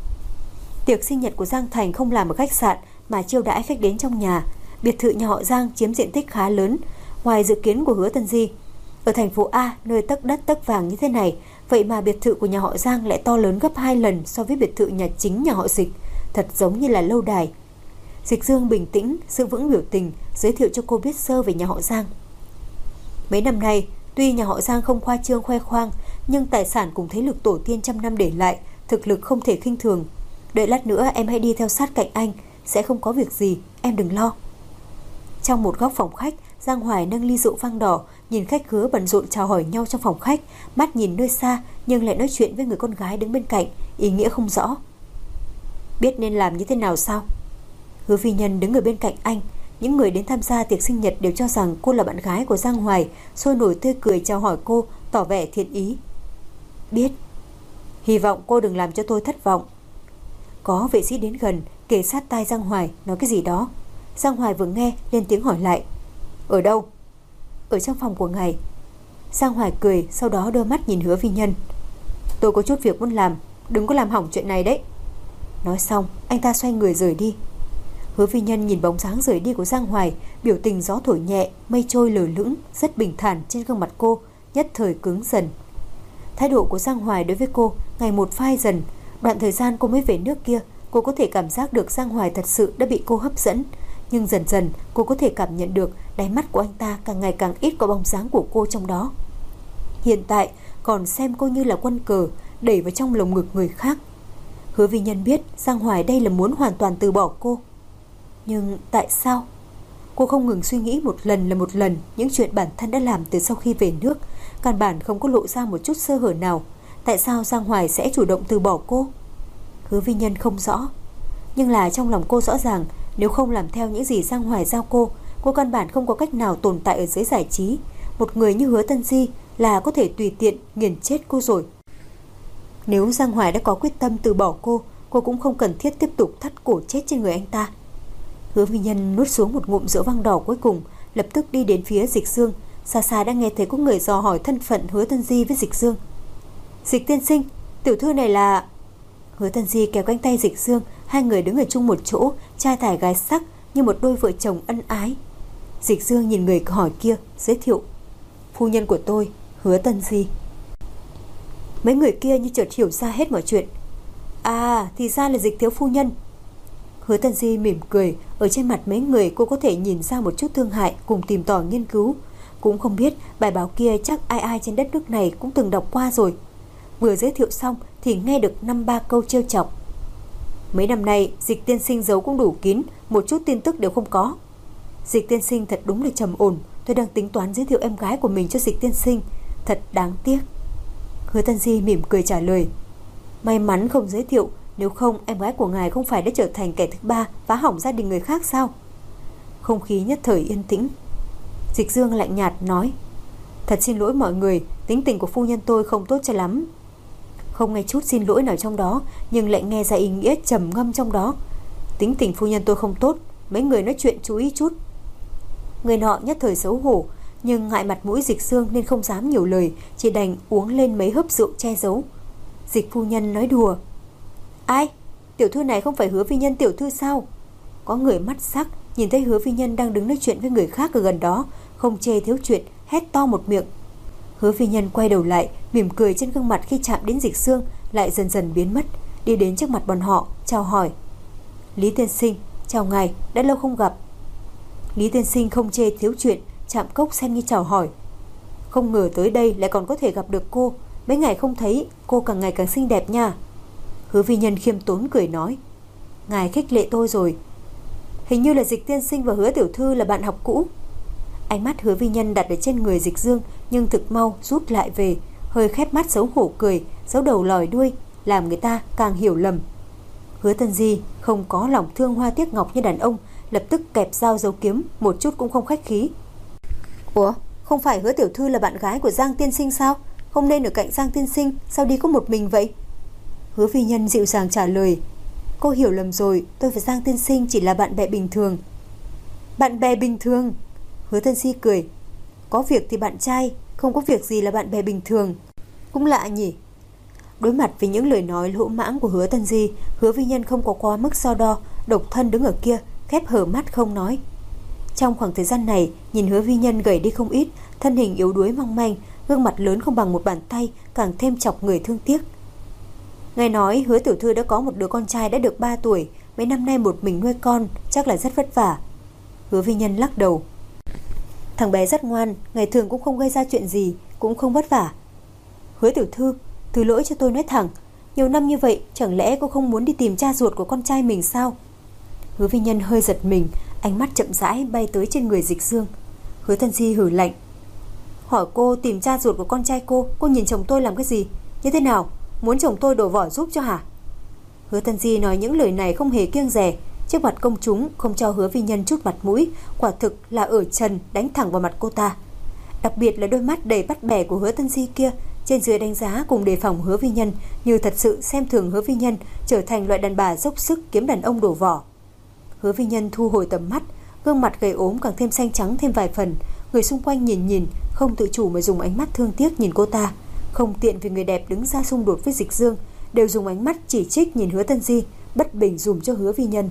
S2: Tiệc sinh nhật của Giang Thành không làm ở khách sạn mà chiêu đãi khách đến trong nhà. Biệt thự nhà họ Giang chiếm diện tích khá lớn, ngoài dự kiến của Hứa Tân Di. Ở thành phố A, nơi tấc đất tấc vàng như thế này, vậy mà biệt thự của nhà họ Giang lại to lớn gấp 2 lần so với biệt thự nhà chính nhà họ Dịch. Thật giống như là lâu đài. Dịch Dương bình tĩnh, giữ vững biểu tình, giới thiệu cho cô biết sơ về nhà họ Giang. Mấy năm nay, tuy nhà họ Giang không khoa trương khoe khoang, nhưng tài sản cùng thế lực tổ tiên trăm năm để lại, thực lực không thể khinh thường. Đợi lát nữa em hãy đi theo sát cạnh anh, sẽ không có việc gì, em đừng lo. Trong một góc phòng khách, Giang Hoài nâng ly rượu vang đỏ, nhìn khách khứa bận rộn chào hỏi nhau trong phòng khách, mắt nhìn nơi xa nhưng lại nói chuyện với người con gái đứng bên cạnh, ý nghĩa không rõ. Biết nên làm như thế nào sao? Hứa Vi Nhân đứng ở bên cạnh anh. Những người đến tham gia tiệc sinh nhật đều cho rằng cô là bạn gái của Giang Hoài, sôi nổi tươi cười chào hỏi cô, tỏ vẻ thiện ý. Biết. Hy vọng cô đừng làm cho tôi thất vọng. Có vệ sĩ đến gần, kề sát tai Giang Hoài, nói cái gì đó. Giang Hoài vừa nghe, lên tiếng hỏi lại. Ở đâu? Ở trong phòng của ngài. Giang Hoài cười, sau đó đưa mắt nhìn Hứa Vi Nhân. Tôi có chút việc muốn làm, đừng có làm hỏng chuyện này đấy. Nói xong, anh ta xoay người rời đi. Hứa Vi Nhân nhìn bóng dáng rời đi của Giang Hoài, biểu tình gió thổi nhẹ, mây trôi lờ lững, rất bình thản trên gương mặt cô, nhất thời cứng dần. Thái độ của Giang Hoài đối với cô ngày một phai dần. Đoạn thời gian cô mới về nước kia, cô có thể cảm giác được Giang Hoài thật sự đã bị cô hấp dẫn. Nhưng dần dần cô có thể cảm nhận được đáy mắt của anh ta càng ngày càng ít có bóng dáng của cô trong đó. Hiện tại còn xem cô như là quân cờ đẩy vào trong lồng ngực người khác. Hứa Vi Nhân biết Giang Hoài đây là muốn hoàn toàn từ bỏ cô. Nhưng tại sao? Cô không ngừng suy nghĩ một lần là một lần những chuyện bản thân đã làm từ sau khi về nước, căn bản không có lộ ra một chút sơ hở nào. Tại sao Giang Hoài sẽ chủ động từ bỏ cô? Hứa Vi Nhân không rõ, nhưng là trong lòng cô rõ ràng Nếu không làm theo những gì Giang Hoài giao cô căn bản không có cách nào tồn tại ở giới giải trí. Một người như Hứa Tân Di là có thể tùy tiện nghiền chết cô rồi. Nếu Giang Hoài đã có quyết tâm từ bỏ cô cũng không cần thiết tiếp tục thắt cổ chết trên người anh ta. Hứa Vi Nhân nuốt xuống một ngụm rượu vang đỏ cuối cùng, lập tức đi đến phía Dịch Dương. Xa xa đã nghe thấy có người dò hỏi thân phận Hứa Tân Di với Dịch Dương. Dịch tiên sinh, tiểu thư này là... Hứa Tân Di kéo cánh tay Dịch Dương, hai người đứng ở chung một chỗ, trai tài gái sắc như một đôi vợ chồng ân ái. Dịch Dương nhìn người hỏi kia, giới thiệu. Phu nhân của tôi, Hứa Tân Di. Mấy người kia như chợt hiểu ra hết mọi chuyện. À, thì ra là Dịch thiếu phu nhân. Hứa Tân Di mỉm cười, ở trên mặt mấy người cô có thể nhìn ra một chút thương hại cùng tìm tòi nghiên cứu. Cũng không biết bài báo kia chắc ai ai trên đất nước này cũng từng đọc qua rồi. Vừa giới thiệu xong thì nghe được 5-3 câu trêu chọc. Mấy năm nay Dịch tiên sinh giấu cũng đủ kín, một chút tin tức đều không có. Dịch tiên sinh thật đúng là trầm ổn. Tôi đang tính toán giới thiệu em gái của mình cho Dịch tiên sinh, thật đáng tiếc. Hứa Tân Di mỉm cười trả lời. May mắn không giới thiệu, nếu không em gái của ngài không phải đã trở thành kẻ thứ ba phá hỏng gia đình người khác sao? Không khí nhất thời yên tĩnh. Dịch Dương lạnh nhạt nói. Thật xin lỗi mọi người, tính tình của phu nhân tôi không tốt cho lắm. Không nghe chút xin lỗi nào trong đó, nhưng lại nghe ra ý nghĩa trầm ngâm trong đó. Tính tình phu nhân tôi không tốt, mấy người nói chuyện chú ý chút. Người nọ nhất thời xấu hổ, nhưng ngại mặt mũi Dịch Dương nên không dám nhiều lời, chỉ đành uống lên mấy hớp rượu che giấu. Dịch phu nhân nói đùa. Ai? Tiểu thư này không phải Hứa Vi Nhân tiểu thư sao? Có người mắt sắc nhìn thấy Hứa Vi Nhân đang đứng nói chuyện với người khác ở gần đó, không chê thiếu chuyện, hét to một miệng. Hứa Vi Nhân quay đầu lại, mỉm cười trên gương mặt khi chạm đến Dịch Dương, lại dần dần biến mất, đi đến trước mặt bọn họ, chào hỏi. Lý tiên sinh, chào ngài, đã lâu không gặp. Lý tiên sinh không chê thiếu chuyện, chạm cốc xem như chào hỏi. Không ngờ tới đây lại còn có thể gặp được cô, mấy ngày không thấy, cô càng ngày càng xinh đẹp nha. Hứa Vi Nhân khiêm tốn cười nói. Ngài khích lệ tôi rồi. Hình như là Dịch tiên sinh và Hứa tiểu thư là bạn học cũ. Ánh mắt Hứa Vi Nhân đặt ở trên người Dịch Dương, nhưng thực mau rút lại về, hơi khép mắt xấu hổ cười, giấu đầu lòi đuôi, làm người ta càng hiểu lầm. Hứa Tân Di không có lòng thương hoa tiếc ngọc như đàn ông, lập tức kẹp dao giấu kiếm, một chút cũng không khách khí. Ủa, không phải Hứa tiểu thư là bạn gái của Giang tiên sinh sao? Không nên ở cạnh Giang tiên sinh, sao đi có một mình vậy? Hứa Vi Nhân dịu dàng trả lời. Cô hiểu lầm rồi, tôi và Giang tiên sinh chỉ là bạn bè bình thường. Bạn bè bình thường? Hứa Tân Di cười. Có việc thì bạn trai, không có việc gì là bạn bè bình thường. Cũng lạ nhỉ. Đối mặt với những lời nói lỗ mãng của Hứa Tân Di, Hứa Vi Nhân không có quá mức so đo, độc thân đứng ở kia, khép hở mắt không nói. Trong khoảng thời gian này, nhìn Hứa Vi Nhân gầy đi không ít, thân hình yếu đuối mong manh, gương mặt lớn không bằng một bàn tay, càng thêm chọc người thương tiếc. Nghe nói Hứa tiểu thư đã có một đứa con trai đã được 3 tuổi, mấy năm nay một mình nuôi con, chắc là rất vất vả. Hứa Vi Nhân lắc đầu. Thằng bé rất ngoan, ngày thường cũng không gây ra chuyện gì, cũng không vất vả. Hứa tiểu thư, thứ lỗi cho tôi nói thẳng, nhiều năm như vậy chẳng lẽ cô không muốn đi tìm cha ruột của con trai mình sao? Hứa Vi Nhân hơi giật mình, ánh mắt chậm rãi bay tới trên người Dịch Dương. Hứa Tân Di hử lạnh. Hỏi cô tìm cha ruột của con trai cô nhìn chồng tôi làm cái gì? Như thế nào? Muốn chồng tôi đổ vỏ giúp cho hả? Hứa Tân Di nói những lời này không hề kiêng dè, trước mặt công chúng không cho Hứa Vi Nhân chút mặt mũi, quả thực là ở trần đánh thẳng vào mặt cô ta. Đặc biệt là đôi mắt đầy bắt bẻ của Hứa Tân Di kia, trên dưới đánh giá cùng đề phòng Hứa Vi Nhân, như thật sự xem thường Hứa Vi Nhân trở thành loại đàn bà dốc sức kiếm đàn ông đổ vỏ. Hứa Vi Nhân thu hồi tầm mắt, gương mặt gầy ốm càng thêm xanh trắng thêm vài phần, người xung quanh nhìn không tự chủ mà dùng ánh mắt thương tiếc nhìn cô ta, không tiện vì người đẹp đứng ra xung đột với Dịch Dương, đều dùng ánh mắt chỉ trích nhìn Hứa Tân Di, bất bình dùm cho Hứa Vi Nhân.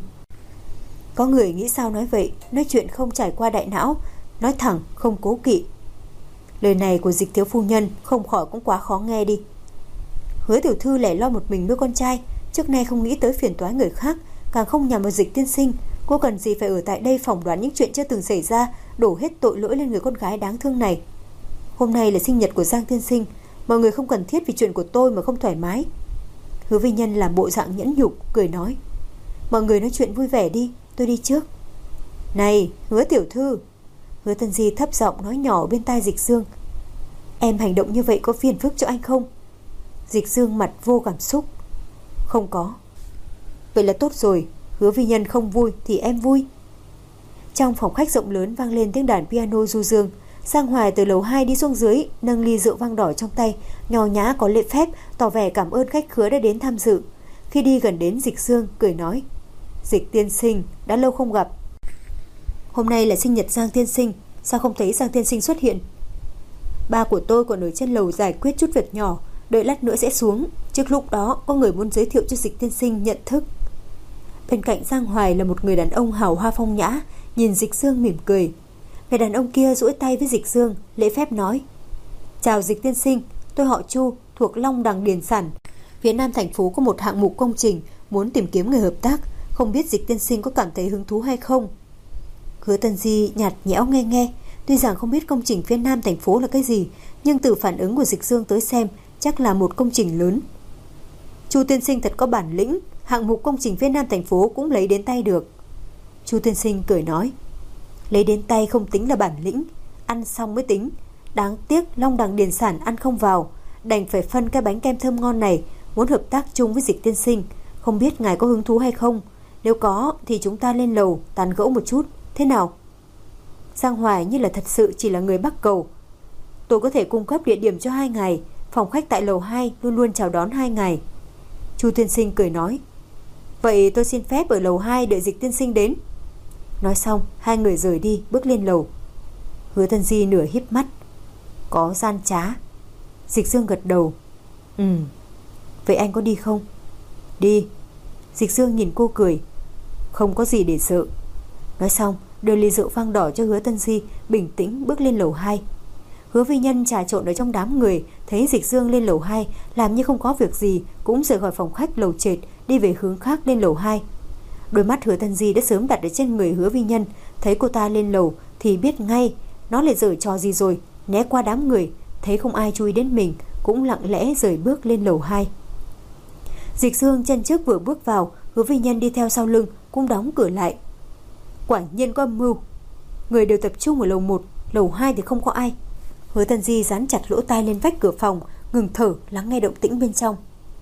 S2: Có người nghĩ sao nói vậy, nói chuyện không trải qua đại não, nói thẳng không cố kỵ. Lời này của Dịch thiếu phu nhân không khỏi cũng quá khó nghe đi. Hứa tiểu thư lẻ loi một mình nuôi con trai, trước nay không nghĩ tới phiền toái người khác, càng không nhằm vào Dịch tiên sinh. Cô cần gì phải ở tại đây phỏng đoán những chuyện chưa từng xảy ra, đổ hết tội lỗi lên người con gái đáng thương này. Hôm nay là sinh nhật của Giang tiên sinh, mọi người không cần thiết vì chuyện của tôi mà không thoải mái. Hứa Vi Nhân làm bộ dạng nhẫn nhục, cười nói. Mọi người nói chuyện vui vẻ đi, tôi đi trước. Này, Hứa tiểu thư. Hứa Tân Di thấp giọng nói nhỏ bên tai Dịch Dương. Em hành động như vậy có phiền phức cho anh không? Dịch Dương mặt vô cảm xúc. Không có. Vậy là tốt rồi. Hứa Vi Nhân không vui thì em vui. Trong phòng khách rộng lớn vang lên tiếng đàn piano du dương. Giang Hoài từ lầu 2 đi xuống dưới, nâng ly rượu vang đỏ trong tay, nho nhã có lễ phép, tỏ vẻ cảm ơn khách khứa đã đến tham dự. Khi đi gần đến Dịch Dương, cười nói: Dịch tiên sinh, đã lâu không gặp. Hôm nay là sinh nhật Giang tiên sinh, sao không thấy Giang tiên sinh xuất hiện? Ba của tôi còn ở trên lầu giải quyết chút việc nhỏ, đợi lát nữa sẽ xuống. Trước lúc đó có người muốn giới thiệu cho Dịch tiên sinh nhận thức. Bên cạnh Giang Hoài là một người đàn ông hào hoa phong nhã, nhìn Dịch Dương mỉm cười. Người đàn ông kia duỗi tay với Dịch Dương, lễ phép nói: Chào Dịch tiên sinh, tôi họ Chu, thuộc Long Đằng Điền Sản. Phía Nam thành phố có một hạng mục công trình, muốn tìm kiếm người hợp tác, không biết Dịch tiên sinh có cảm thấy hứng thú hay không? Hứa Tân Di nhạt nhẽo nghe, tuy rằng không biết công trình phía Nam thành phố là cái gì, nhưng từ phản ứng của Dịch Dương tới xem, chắc là một công trình lớn. Chu tiên sinh thật có bản lĩnh, hạng mục công trình phía Nam thành phố cũng lấy đến tay được. Chu tiên sinh cười nói: Lấy đến tay không tính là bản lĩnh, ăn xong mới tính. Đáng tiếc Long Đằng Điền Sản ăn không vào, đành phải phân cái bánh kem thơm ngon này, muốn hợp tác chung với Dịch tiên sinh. Không biết ngài có hứng thú hay không? Nếu có thì chúng ta lên lầu tán gẫu một chút, thế nào? Giang Hoài như là thật sự chỉ là người bắt cầu. Tôi có thể cung cấp địa điểm cho 2 ngày, phòng khách tại lầu 2 luôn luôn chào đón 2 ngày. Chu tiên sinh cười nói: Vậy tôi xin phép ở lầu 2 đợi Dịch tiên sinh đến. Nói xong, hai người rời đi, bước lên lầu. Hứa Tân Di nửa híp mắt: Có gian trá. Dịch Dương gật đầu: Vậy anh có đi không? Đi. Dịch Dương nhìn cô cười: Không có gì để sợ. Nói xong, đưa ly rượu vang đỏ cho Hứa Tân Di, bình tĩnh bước lên lầu 2. Hứa Vi Nhân trà trộn ở trong đám người, thấy Dịch Dương lên lầu 2, làm như không có việc gì, cũng rời khỏi phòng khách lầu trệt, đi về hướng khác lên lầu 2. Đôi mắt Hứa Tân Di đã sớm đặt ở trên người Hứa Vi Nhân, thấy cô ta lên lầu thì biết ngay nó lại giở trò gì rồi, né qua đám người, thấy không ai chú ý đến mình, cũng lặng lẽ rời bước lên lầu 2. Dịch Dương chân trước vừa bước vào, Hứa Vi Nhân đi theo sau lưng, cũng đóng cửa lại. Quả nhiên có âm mưu. Người đều tập trung ở lầu 1, lầu 2 thì không có ai. Hứa Tân Di dán chặt lỗ tai lên vách cửa phòng, ngừng thở lắng nghe động tĩnh bên trong.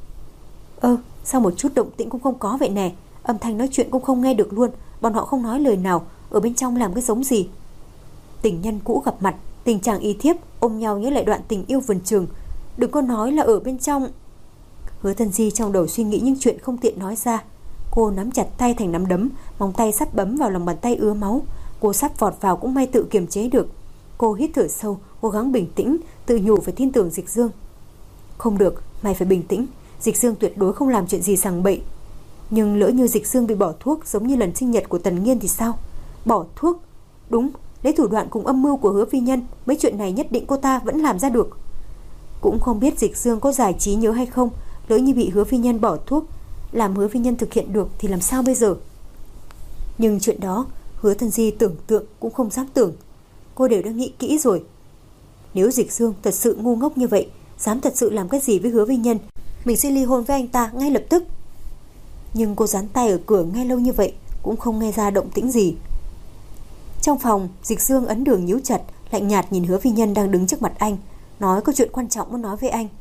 S2: Sao một chút động tĩnh cũng không có vậy nè? Âm thanh nói chuyện cũng không nghe được luôn, bọn họ không nói lời nào, ở bên trong làm cái giống gì? Tình nhân cũ gặp mặt, tình chàng y thiếp ôm nhau nhớ lại đoạn tình yêu vườn trường. Đừng có nói là ở bên trong. Hứa Tân Di trong đầu suy nghĩ những chuyện không tiện nói ra. Cô nắm chặt tay thành nắm đấm, móng tay sắp bấm vào lòng bàn tay ứa máu. Cô sắp vọt vào cũng may tự kiềm chế được. Cô hít thở sâu, cố gắng bình tĩnh, tự nhủ phải tin tưởng Dịch Dương. Không được, mày phải bình tĩnh. Dịch Dương tuyệt đối không làm chuyện gì sằng bậy. Nhưng lỡ như Dịch Dương bị bỏ thuốc giống như lần sinh nhật của Tần Nghiên thì sao? Bỏ thuốc? Đúng, lấy thủ đoạn cùng âm mưu của Hứa Vi Nhân, mấy chuyện này nhất định cô ta vẫn làm ra được. Cũng không biết Dịch Dương có giải trí nhớ hay không, lỡ như bị Hứa Vi Nhân bỏ thuốc, làm Hứa Vi Nhân thực hiện được thì làm sao bây giờ? Nhưng chuyện đó Hứa Tân Di tưởng tượng cũng không dám tưởng. Cô đều đã nghĩ kỹ rồi. Nếu Dịch Dương thật sự ngu ngốc như vậy, dám thật sự làm cái gì với Hứa Vi Nhân, mình sẽ ly hôn với anh ta ngay lập tức. Nhưng cô dán tay ở cửa nghe lâu như vậy cũng không nghe ra động tĩnh gì. Trong phòng, Dịch Dương ấn đường nhíu chặt, lạnh nhạt nhìn Hứa Vi Nhân đang đứng trước mặt anh, nói có chuyện quan trọng muốn nói với anh.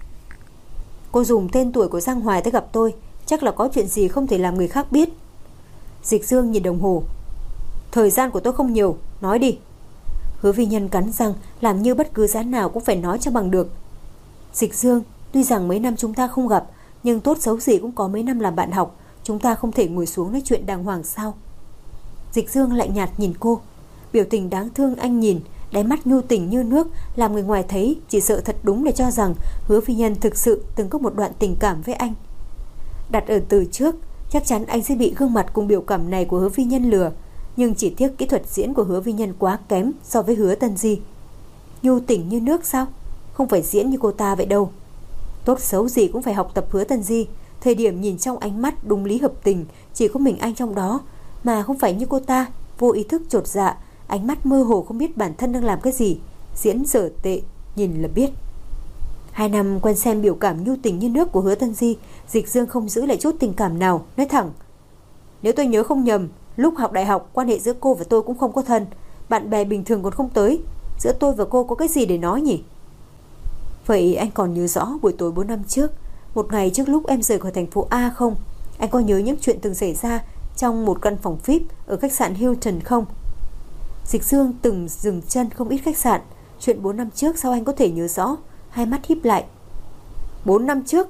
S2: Cô dùng tên tuổi của Giang Hoài tới gặp tôi, chắc là có chuyện gì không thể làm người khác biết. Dịch Dương nhìn đồng hồ: Thời gian của tôi không nhiều, nói đi. Hứa Vi Nhân cắn răng, làm như bất cứ giá nào cũng phải nói cho bằng được. Dịch Dương, tuy rằng mấy năm chúng ta không gặp, nhưng tốt xấu gì cũng có mấy năm làm bạn học, chúng ta không thể ngồi xuống nói chuyện đàng hoàng sao? Dịch Dương lạnh nhạt nhìn cô, biểu tình đáng thương anh nhìn, đáy mắt nhu tình như nước, làm người ngoài thấy chỉ sợ thật đúng để cho rằng Hứa Vi Nhân thực sự từng có một đoạn tình cảm với anh. Đặt ở từ trước, chắc chắn anh sẽ bị gương mặt cùng biểu cảm này của Hứa Vi Nhân lừa, nhưng chỉ tiếc kỹ thuật diễn của Hứa Vi Nhân quá kém so với Hứa Tân Di. Nhu tình như nước sao? Không phải diễn như cô ta vậy đâu. Tốt xấu gì cũng phải học tập Hứa Tân Di. Thời điểm nhìn trong ánh mắt đúng lý hợp tình, chỉ có mình anh trong đó, mà không phải như cô ta vô ý thức chột dạ, ánh mắt mơ hồ không biết bản thân đang làm cái gì, diễn dở tệ, nhìn là biết. 2 năm quen xem biểu cảm nhu tình như nước của Hứa Tân Di, Dịch Dương không giữ lại chút tình cảm nào, nói thẳng: Nếu tôi nhớ không nhầm, lúc học đại học quan hệ giữa cô và tôi cũng không có thân, bạn bè bình thường còn không tới, giữa tôi và cô có cái gì để nói nhỉ? Vậy anh còn nhớ rõ buổi tối 4 năm trước, một ngày trước lúc em rời khỏi thành phố A không? Anh có nhớ những chuyện từng xảy ra trong một căn phòng VIP ở khách sạn Hilton không? Dịch Dương từng dừng chân không ít khách sạn. Chuyện 4 năm trước sao anh có thể nhớ rõ? Hai mắt híp lại. 4 năm trước?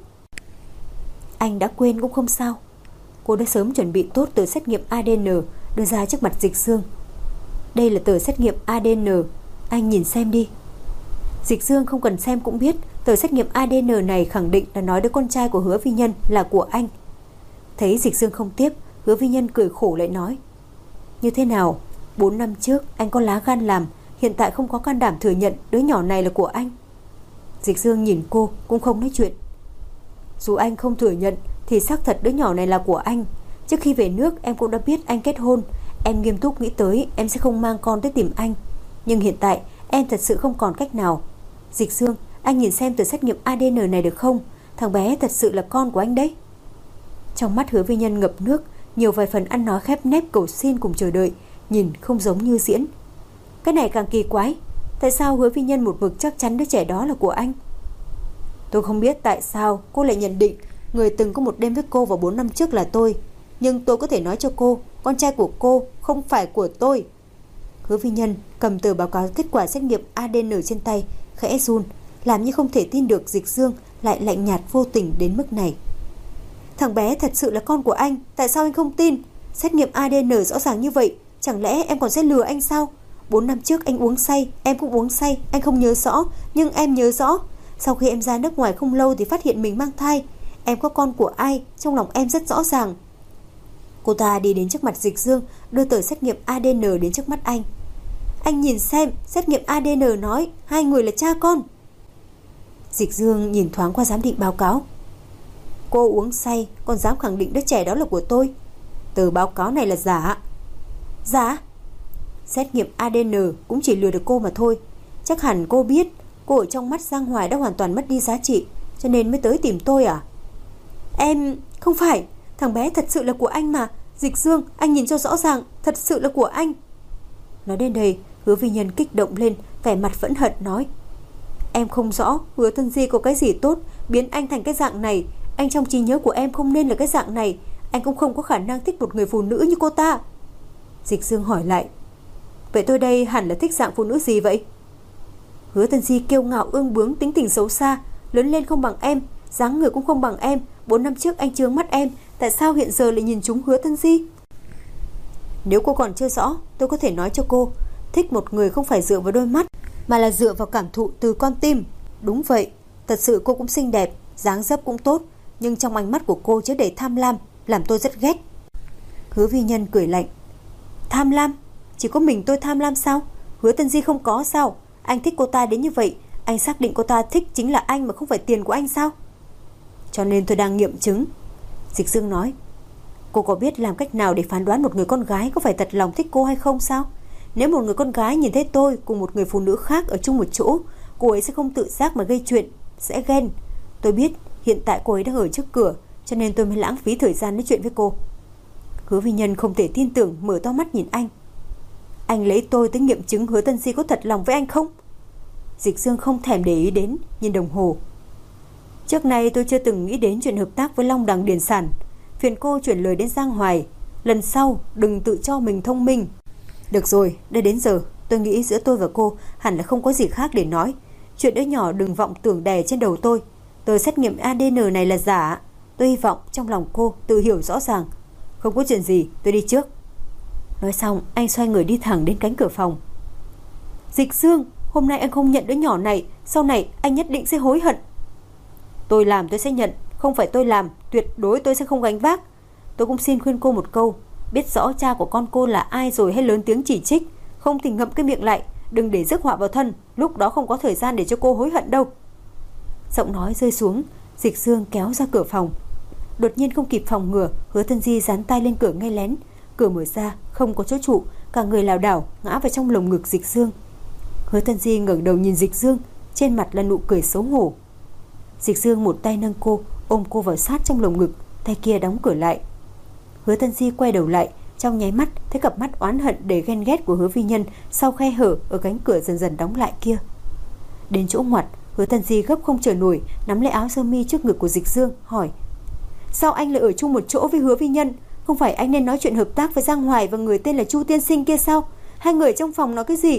S2: Anh đã quên cũng không sao. Cô đã sớm chuẩn bị tốt tờ xét nghiệm ADN đưa ra trước mặt Dịch Dương. Đây là tờ xét nghiệm ADN, anh nhìn xem đi. Dịch Dương không cần xem cũng biết tờ xét nghiệm ADN này khẳng định là nói đứa con trai của Hứa Vi Nhân là của anh. Thấy Dịch Dương không tiếp, Hứa Vi Nhân cười khổ lại nói: Như thế nào? 4 năm trước anh có lá gan làm, hiện tại không có can đảm thừa nhận đứa nhỏ này là của anh. Dịch Dương nhìn cô cũng không nói chuyện. Dù anh không thừa nhận thì xác thật đứa nhỏ này là của anh. Trước khi về nước em cũng đã biết anh kết hôn. Em nghiêm túc nghĩ tới em sẽ không mang con tới tìm anh. Nhưng hiện tại em thật sự không còn cách nào. Dịch Dương, anh nhìn xem tờ xét nghiệm ADN này được không? Thằng bé thật sự là con của anh đấy. Trong mắt Hứa Vi Nhân ngập nước, nhiều vài phần ăn nói khép nép cầu xin cùng chờ đợi, nhìn không giống như diễn. Cái này càng kỳ quái. Tại sao Hứa Vi Nhân một mực chắc chắn đứa trẻ đó là của anh? Tôi không biết tại sao cô lại nhận định người từng có một đêm với cô vào 4 năm trước là tôi. Nhưng tôi có thể nói cho cô, con trai của cô không phải của tôi. Hứa Vi Nhân cầm tờ báo cáo kết quả xét nghiệm ADN trên tay, khẽ run, làm như không thể tin được Dịch Dương lại lạnh nhạt vô tình đến mức này. Thằng bé thật sự là con của anh, tại sao anh không tin? Xét nghiệm ADN rõ ràng như vậy, chẳng lẽ em còn sẽ lừa anh sao? 4 năm trước anh uống say, em cũng uống say, anh không nhớ rõ, nhưng em nhớ rõ. Sau khi em ra nước ngoài không lâu thì phát hiện mình mang thai. Em có con của ai, trong lòng em rất rõ ràng. Cô ta đi đến trước mặt Dịch Dương, đưa tờ xét nghiệm ADN đến trước mắt anh. Anh nhìn xem, xét nghiệm ADN nói hai người là cha con. Dịch Dương nhìn thoáng qua giám định báo cáo. Cô uống say, còn dám khẳng định đứa trẻ đó là của tôi. Tờ báo cáo này là giả. Giả? Xét nghiệm ADN cũng chỉ lừa được cô mà thôi. Chắc hẳn cô biết cô ở trong mắt Giang Hoài đã hoàn toàn mất đi giá trị, cho nên mới tới tìm tôi à? Em... không phải, thằng bé thật sự là của anh mà. Dịch Dương, anh nhìn cho rõ ràng, thật sự là của anh. Nói đến đây, Hứa Vi Nhân kích động lên, vẻ mặt phẫn hận nói: Em không rõ Hứa Tân Di có cái gì tốt biến anh thành cái dạng này. Anh trong trí nhớ của em không nên là cái dạng này. Anh cũng không có khả năng thích một người phụ nữ như cô ta. Dịch Dương hỏi lại: Vậy tôi đây hẳn là thích dạng phụ nữ gì vậy? Hứa Tân Di kiêu ngạo ương bướng, tính tình xấu xa, lớn lên không bằng em, dáng người cũng không bằng em. 4 năm trước anh chướng mắt em, tại sao hiện giờ lại nhìn trúng Hứa Tân Di? Nếu cô còn chưa rõ, tôi có thể nói cho cô, thích một người không phải dựa vào đôi mắt, mà là dựa vào cảm thụ từ con tim. Đúng vậy, thật sự cô cũng xinh đẹp, dáng dấp cũng tốt, nhưng trong ánh mắt của cô chứa đầy tham lam, làm tôi rất ghét. Hứa Vi Nhân cười lạnh: Tham lam? Chỉ có mình tôi tham lam sao? Hứa Tân Di không có sao? Anh thích cô ta đến như vậy, anh xác định cô ta thích chính là anh mà không phải tiền của anh sao? Cho nên tôi đang nghiệm chứng. Dịch Dương nói: Cô có biết làm cách nào để phán đoán một người con gái có phải thật lòng thích cô hay không sao? Nếu một người con gái nhìn thấy tôi cùng một người phụ nữ khác ở chung một chỗ, cô ấy sẽ không tự giác mà gây chuyện, sẽ ghen. Tôi biết hiện tại cô ấy đang ở trước cửa, cho nên tôi mới lãng phí thời gian nói chuyện với cô. Hứa Vi Nhân không thể tin tưởng, mở to mắt nhìn anh. Anh lấy tôi tới nghiệm chứng Hứa Tân Di có thật lòng với anh không? Dịch Dương không thèm để ý đến, nhìn đồng hồ. Trước nay tôi chưa từng nghĩ đến chuyện hợp tác với Long Đằng Điền Sản. Phiền cô chuyển lời đến Giang Hoài, lần sau đừng tự cho mình thông minh. Được rồi, đã đến giờ, tôi nghĩ giữa tôi và cô hẳn là không có gì khác để nói. Chuyện đứa nhỏ đừng vọng tưởng đè trên đầu tôi. Tờ xét nghiệm ADN này là giả. Tôi hy vọng trong lòng cô tự hiểu rõ ràng. Không có chuyện gì, tôi đi trước. Nói xong, anh xoay người đi thẳng đến cánh cửa phòng. Dịch Dương, hôm nay anh không nhận đứa nhỏ này, sau này anh nhất định sẽ hối hận. Tôi làm tôi sẽ nhận, không phải tôi làm, tuyệt đối tôi sẽ không gánh vác. Tôi cũng xin khuyên cô một câu, biết rõ cha của con cô là ai rồi hay lớn tiếng chỉ trích, không thì ngậm cái miệng lại, đừng để rước họa vào thân, lúc đó không có thời gian để cho cô hối hận đâu. Giọng nói rơi xuống, Dịch Dương kéo ra cửa phòng. Đột nhiên không kịp phòng ngừa, Hứa Tân Di dán tay lên cửa nghe lén. Cửa mở ra, không có chỗ trụ, cả người lảo đảo ngã vào trong lồng ngực Dịch Dương. Hứa Tân Di ngẩng đầu nhìn Dịch Dương, trên mặt là nụ cười xấu hổ. Dịch Dương một tay nâng cô, ôm cô vào sát trong lồng ngực, tay kia đóng cửa lại. Hứa Tân Di quay đầu lại, trong nháy mắt thấy cặp mắt oán hận đầy ghen ghét của Hứa Vi Nhân sau khe hở ở cánh cửa dần dần đóng lại kia. Đến chỗ ngoặt, Hứa Tân Di gấp không chờ nổi, nắm lấy áo sơ mi trước ngực của Dịch Dương, hỏi: Sao anh lại ở chung một chỗ với Hứa Vi Nhân? Không phải anh nên nói chuyện hợp tác với Giang Hoài và người tên là Chu tiên sinh kia sao? Hai người trong phòng nói cái gì?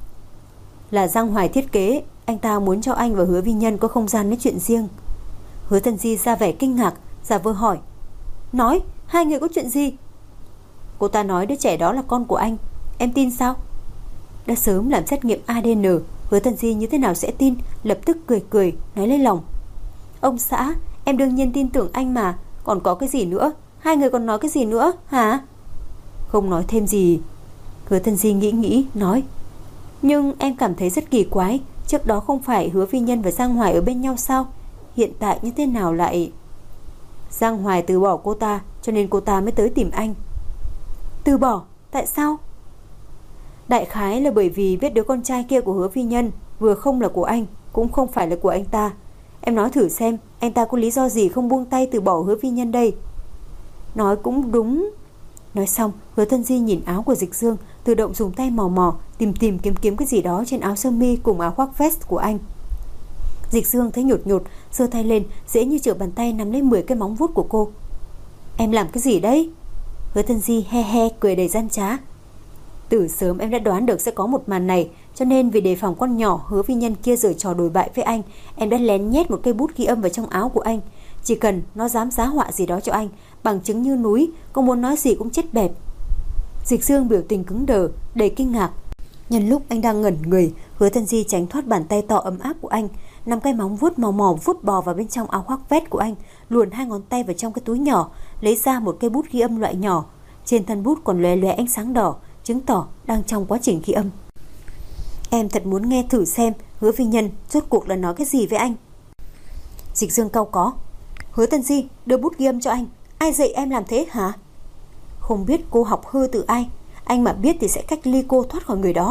S2: Là Giang Hoài thiết kế, anh ta muốn cho anh và Hứa Vi Nhân có không gian nói chuyện riêng. Hứa Tân Di ra vẻ kinh ngạc, giả vờ hỏi. Nói, hai người có chuyện gì? Cô ta nói đứa trẻ đó là con của anh. Em tin sao? Đã sớm làm xét nghiệm ADN, Hứa Tân Di như thế nào sẽ tin? Lập tức cười cười, nói lấy lòng. Ông xã, em đương nhiên tin tưởng anh mà. Còn có cái gì nữa? Hai người còn nói cái gì nữa hả? Không nói thêm gì. Hứa Tân Di nghĩ nói. Nhưng em cảm thấy rất kỳ quái. Trước đó không phải Hứa Vi Nhân và Giang Hoài ở bên nhau sao? Hiện tại như thế nào lại... Giang Hoài từ bỏ cô ta, cho nên cô ta mới tới tìm anh. Từ bỏ? Tại sao? Đại khái là bởi vì biết đứa con trai kia của Hứa Vi Nhân vừa không là của anh, cũng không phải là của anh ta. Em nói thử xem, anh ta có lý do gì không buông tay từ bỏ Hứa Vi Nhân đây? Nói cũng đúng. Nói xong, Hứa Tân Di nhìn áo của Dịch Dương, tự động dùng tay mò mò tìm kiếm cái gì đó trên áo sơ mi cùng áo khoác vest của anh. Dịch Dương thấy nhột, giơ tay lên, dễ như trở bàn tay nắm lấy 10 cái móng vuốt của cô. Em làm cái gì đấy? Hứa Tân Di he cười đầy gian trá. Từ sớm em đã đoán được sẽ có một màn này, cho nên vì đề phòng con nhỏ Hứa Vi Nhân kia giở trò đồi bại với anh, em đã lén nhét một cây bút ghi âm vào trong áo của anh. Chỉ cần nó dám giá họa gì đó cho anh, bằng chứng như núi, có muốn nói gì cũng chết bẹp. Dịch Dương biểu tình cứng đờ, đầy kinh ngạc. Nhân lúc anh đang ngẩn người, Hứa Tân Di tránh thoát bàn tay to ấm áp của anh, nắm cái móng vuốt màu mỏ vuốt bò vào bên trong áo khoác vest của anh, luồn hai ngón tay vào trong cái túi nhỏ, lấy ra một cây bút ghi âm loại nhỏ. Trên thân bút còn lóe lóe ánh sáng đỏ, chứng tỏ đang trong quá trình ghi âm. Em thật muốn nghe thử xem Hứa Vi Nhân rốt cuộc là nói cái gì với anh. Dịch Dương cau có. Hứa Tân Di, đưa bút ghi âm cho anh. Ai dạy em làm thế hả? Không biết cô học hư từ ai. Anh mà biết thì sẽ cách ly cô thoát khỏi người đó.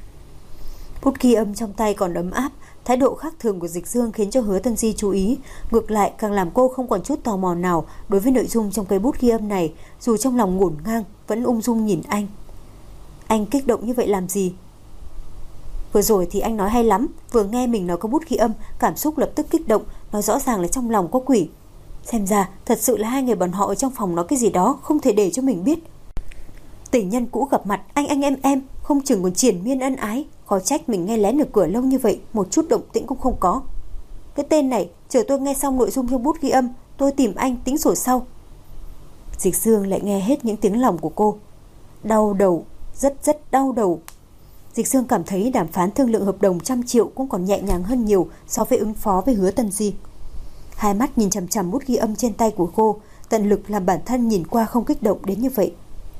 S2: Bút ghi âm trong tay còn ấm áp. Thái độ khác thường của Dịch Dương khiến cho Hứa Tân Di chú ý. Ngược lại càng làm cô không còn chút tò mò nào đối với nội dung trong cây bút ghi âm này. Dù trong lòng ngổn ngang, vẫn ung dung nhìn anh. Anh kích động như vậy làm gì? Vừa rồi thì anh nói hay lắm. Vừa nghe mình nói có bút ghi âm, cảm xúc lập tức kích động. Nói rõ ràng là trong lòng có quỷ. Xem ra thật sự là hai người bọn họ ở trong phòng nói cái gì đó, không thể để cho mình biết. Tình nhân cũ gặp mặt, anh em, không chừng còn triền miên ân ái. Khó trách mình nghe lén được cửa lâu như vậy, một chút động tĩnh cũng không có. Cái tên này, chờ tôi nghe xong nội dung trong bút ghi âm, tôi tìm anh tính sổ sau. Dịch Dương lại nghe hết những tiếng lòng của cô. Đau đầu, rất đau đầu. Dịch Dương cảm thấy đàm phán thương lượng hợp đồng 100 triệu cũng còn nhẹ nhàng hơn nhiều so với ứng phó với Hứa Tân Di. Hai mắt nhìn chằm chằm bút ghi âm trên tay của cô, tận lực làm bản thân nhìn qua không kích động đến như vậy.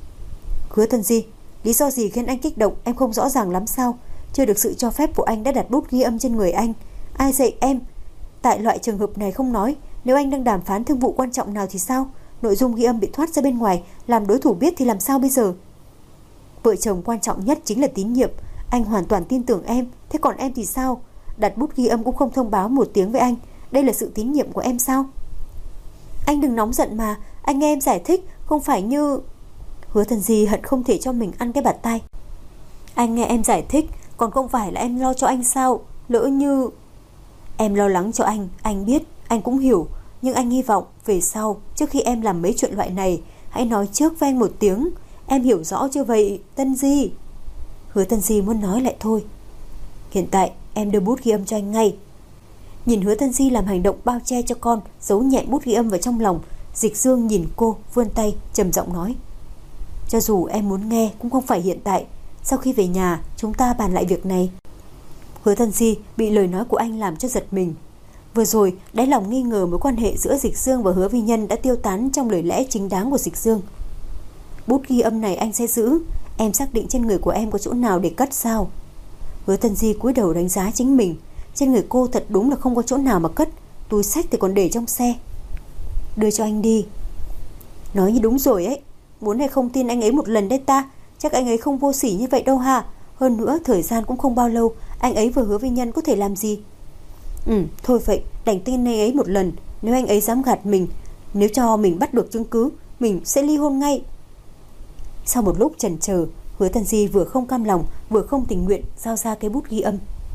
S2: Hứa Tân Di, lý do gì khiến anh kích động em không rõ ràng lắm sao? Chưa được sự cho phép của anh đã đặt bút ghi âm trên người anh. Ai dạy em? Tại loại trường hợp này không nói, nếu anh đang đàm phán thương vụ quan trọng nào thì sao? Nội dung ghi âm bị thoát ra bên ngoài, làm đối thủ biết thì làm sao bây giờ? Vợ chồng quan trọng nhất chính là tín nhiệm. Anh hoàn toàn tin tưởng em. Thế còn em thì sao? Đặt bút ghi âm cũng không thông báo một tiếng với anh. Đây là sự tín nhiệm của em sao? Anh đừng nóng giận mà. Anh nghe em giải thích. Không phải như... Hứa Tân Di hận không thể cho mình ăn cái bạt tai. Anh nghe em giải thích, còn không phải là em lo cho anh sao? Lỡ như... Em lo lắng cho anh biết, anh cũng hiểu. Nhưng anh hy vọng về sau, trước khi em làm mấy chuyện loại này, hãy nói trước với anh một tiếng. Em hiểu rõ chưa vậy, Tân Di? Hứa Tân Di muốn nói lại thôi. Hiện tại em đưa bút ghi âm cho anh ngay. Nhìn Hứa Tân Di làm hành động bao che cho con, giấu nhẹm bút ghi âm vào trong lòng, Dịch Dương nhìn cô vươn tay trầm giọng nói. Cho dù em muốn nghe cũng không phải hiện tại. Sau khi về nhà chúng ta bàn lại việc này. Hứa Tân Di bị lời nói của anh làm cho giật mình. Vừa rồi đáy lòng nghi ngờ mối quan hệ giữa Dịch Dương và Hứa Vi Nhân đã tiêu tán trong lời lẽ chính đáng của Dịch Dương. Bút ghi âm này anh sẽ giữ. Em xác định trên người của em có chỗ nào để cất sao? Hứa Tân Di cúi đầu đánh giá chính mình. Trên người cô thật đúng là không có chỗ nào mà cất. Túi xách thì còn để trong xe. Đưa cho anh đi. Nói như đúng rồi ấy. Muốn hay không tin anh ấy một lần đấy ta. Chắc anh ấy không vô sỉ như vậy đâu ha. Hơn nữa thời gian cũng không bao lâu. Anh ấy vừa Hứa Vi Nhân có thể làm gì? Thôi vậy, đành tin anh ấy một lần. Nếu anh ấy dám gạt mình, nếu cho mình bắt được chứng cứ, mình sẽ ly hôn ngay. Sau một lúc chần chờ, Hứa Tân Di vừa không cam lòng vừa không tình nguyện giao ra cái bút ghi âm.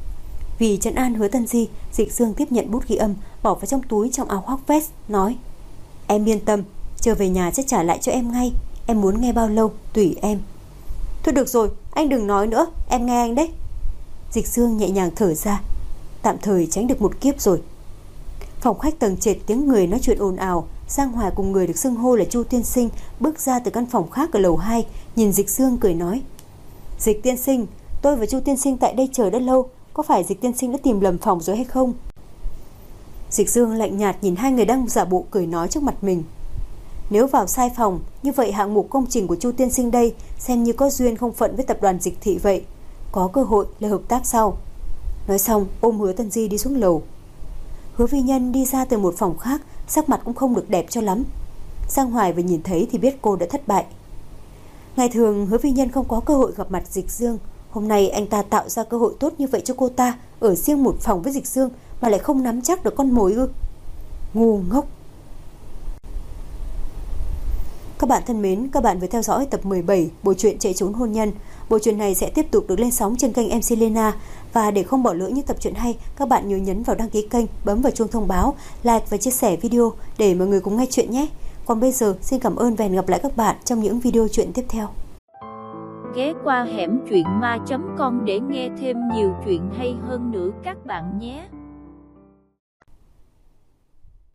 S2: Vì trấn an Hứa Tân Di, Dịch Dương tiếp nhận bút ghi âm, bỏ vào trong túi trong áo khoác vest, nói: Em yên tâm, Chờ về nhà sẽ trả lại cho em ngay. Em muốn nghe bao lâu tùy em. Thôi được rồi, anh đừng nói nữa, em nghe anh đấy. Dịch Dương nhẹ nhàng thở ra. Tạm thời tránh được một kiếp rồi. Phòng khách tầng trệt tiếng người nói chuyện ồn ào. Giang Hoài cùng người được xưng hô là Chu tiên sinh bước ra từ căn phòng khác ở lầu 2, nhìn Dịch Dương cười nói: Dịch tiên sinh, tôi và Chu tiên sinh tại đây chờ đã lâu, có phải Dịch tiên sinh đã tìm lầm phòng rồi hay không? Dịch Dương lạnh nhạt nhìn hai người đang giả bộ cười nói trước mặt mình. Nếu vào sai phòng, như vậy hạng mục công trình của Chu tiên sinh đây xem như có duyên không phận với tập đoàn Dịch thị vậy, có cơ hội là hợp tác sau. Nói xong ôm Hứa Tân Di đi xuống lầu. Hứa Vi Nhân đi ra từ một phòng khác, sắc mặt cũng không được đẹp cho lắm. Giang Hoài vừa nhìn thấy thì biết cô đã thất bại. Ngày thường Hứa Vi Nhân không có cơ hội gặp mặt Dịch Dương, hôm nay anh ta tạo ra cơ hội tốt như vậy cho cô ta, ở riêng một phòng với Dịch Dương mà lại không nắm chắc được con mồi ư? Ngu ngốc. Các bạn thân mến, các bạn vừa theo dõi tập 17 bộ truyện Chạy trốn hôn nhân. Bộ truyện này sẽ tiếp tục được lên sóng trên kênh MC Lena. Và để không bỏ lỡ những tập truyện hay, các bạn nhớ nhấn vào đăng ký kênh, bấm vào chuông thông báo, like và chia sẻ video để mọi người cùng nghe chuyện nhé. Còn bây giờ, xin cảm ơn và hẹn gặp lại các bạn trong những video truyện tiếp theo.
S1: Ghé qua hẻm truyện ma.com để nghe thêm nhiều chuyện hay hơn nữa các bạn nhé.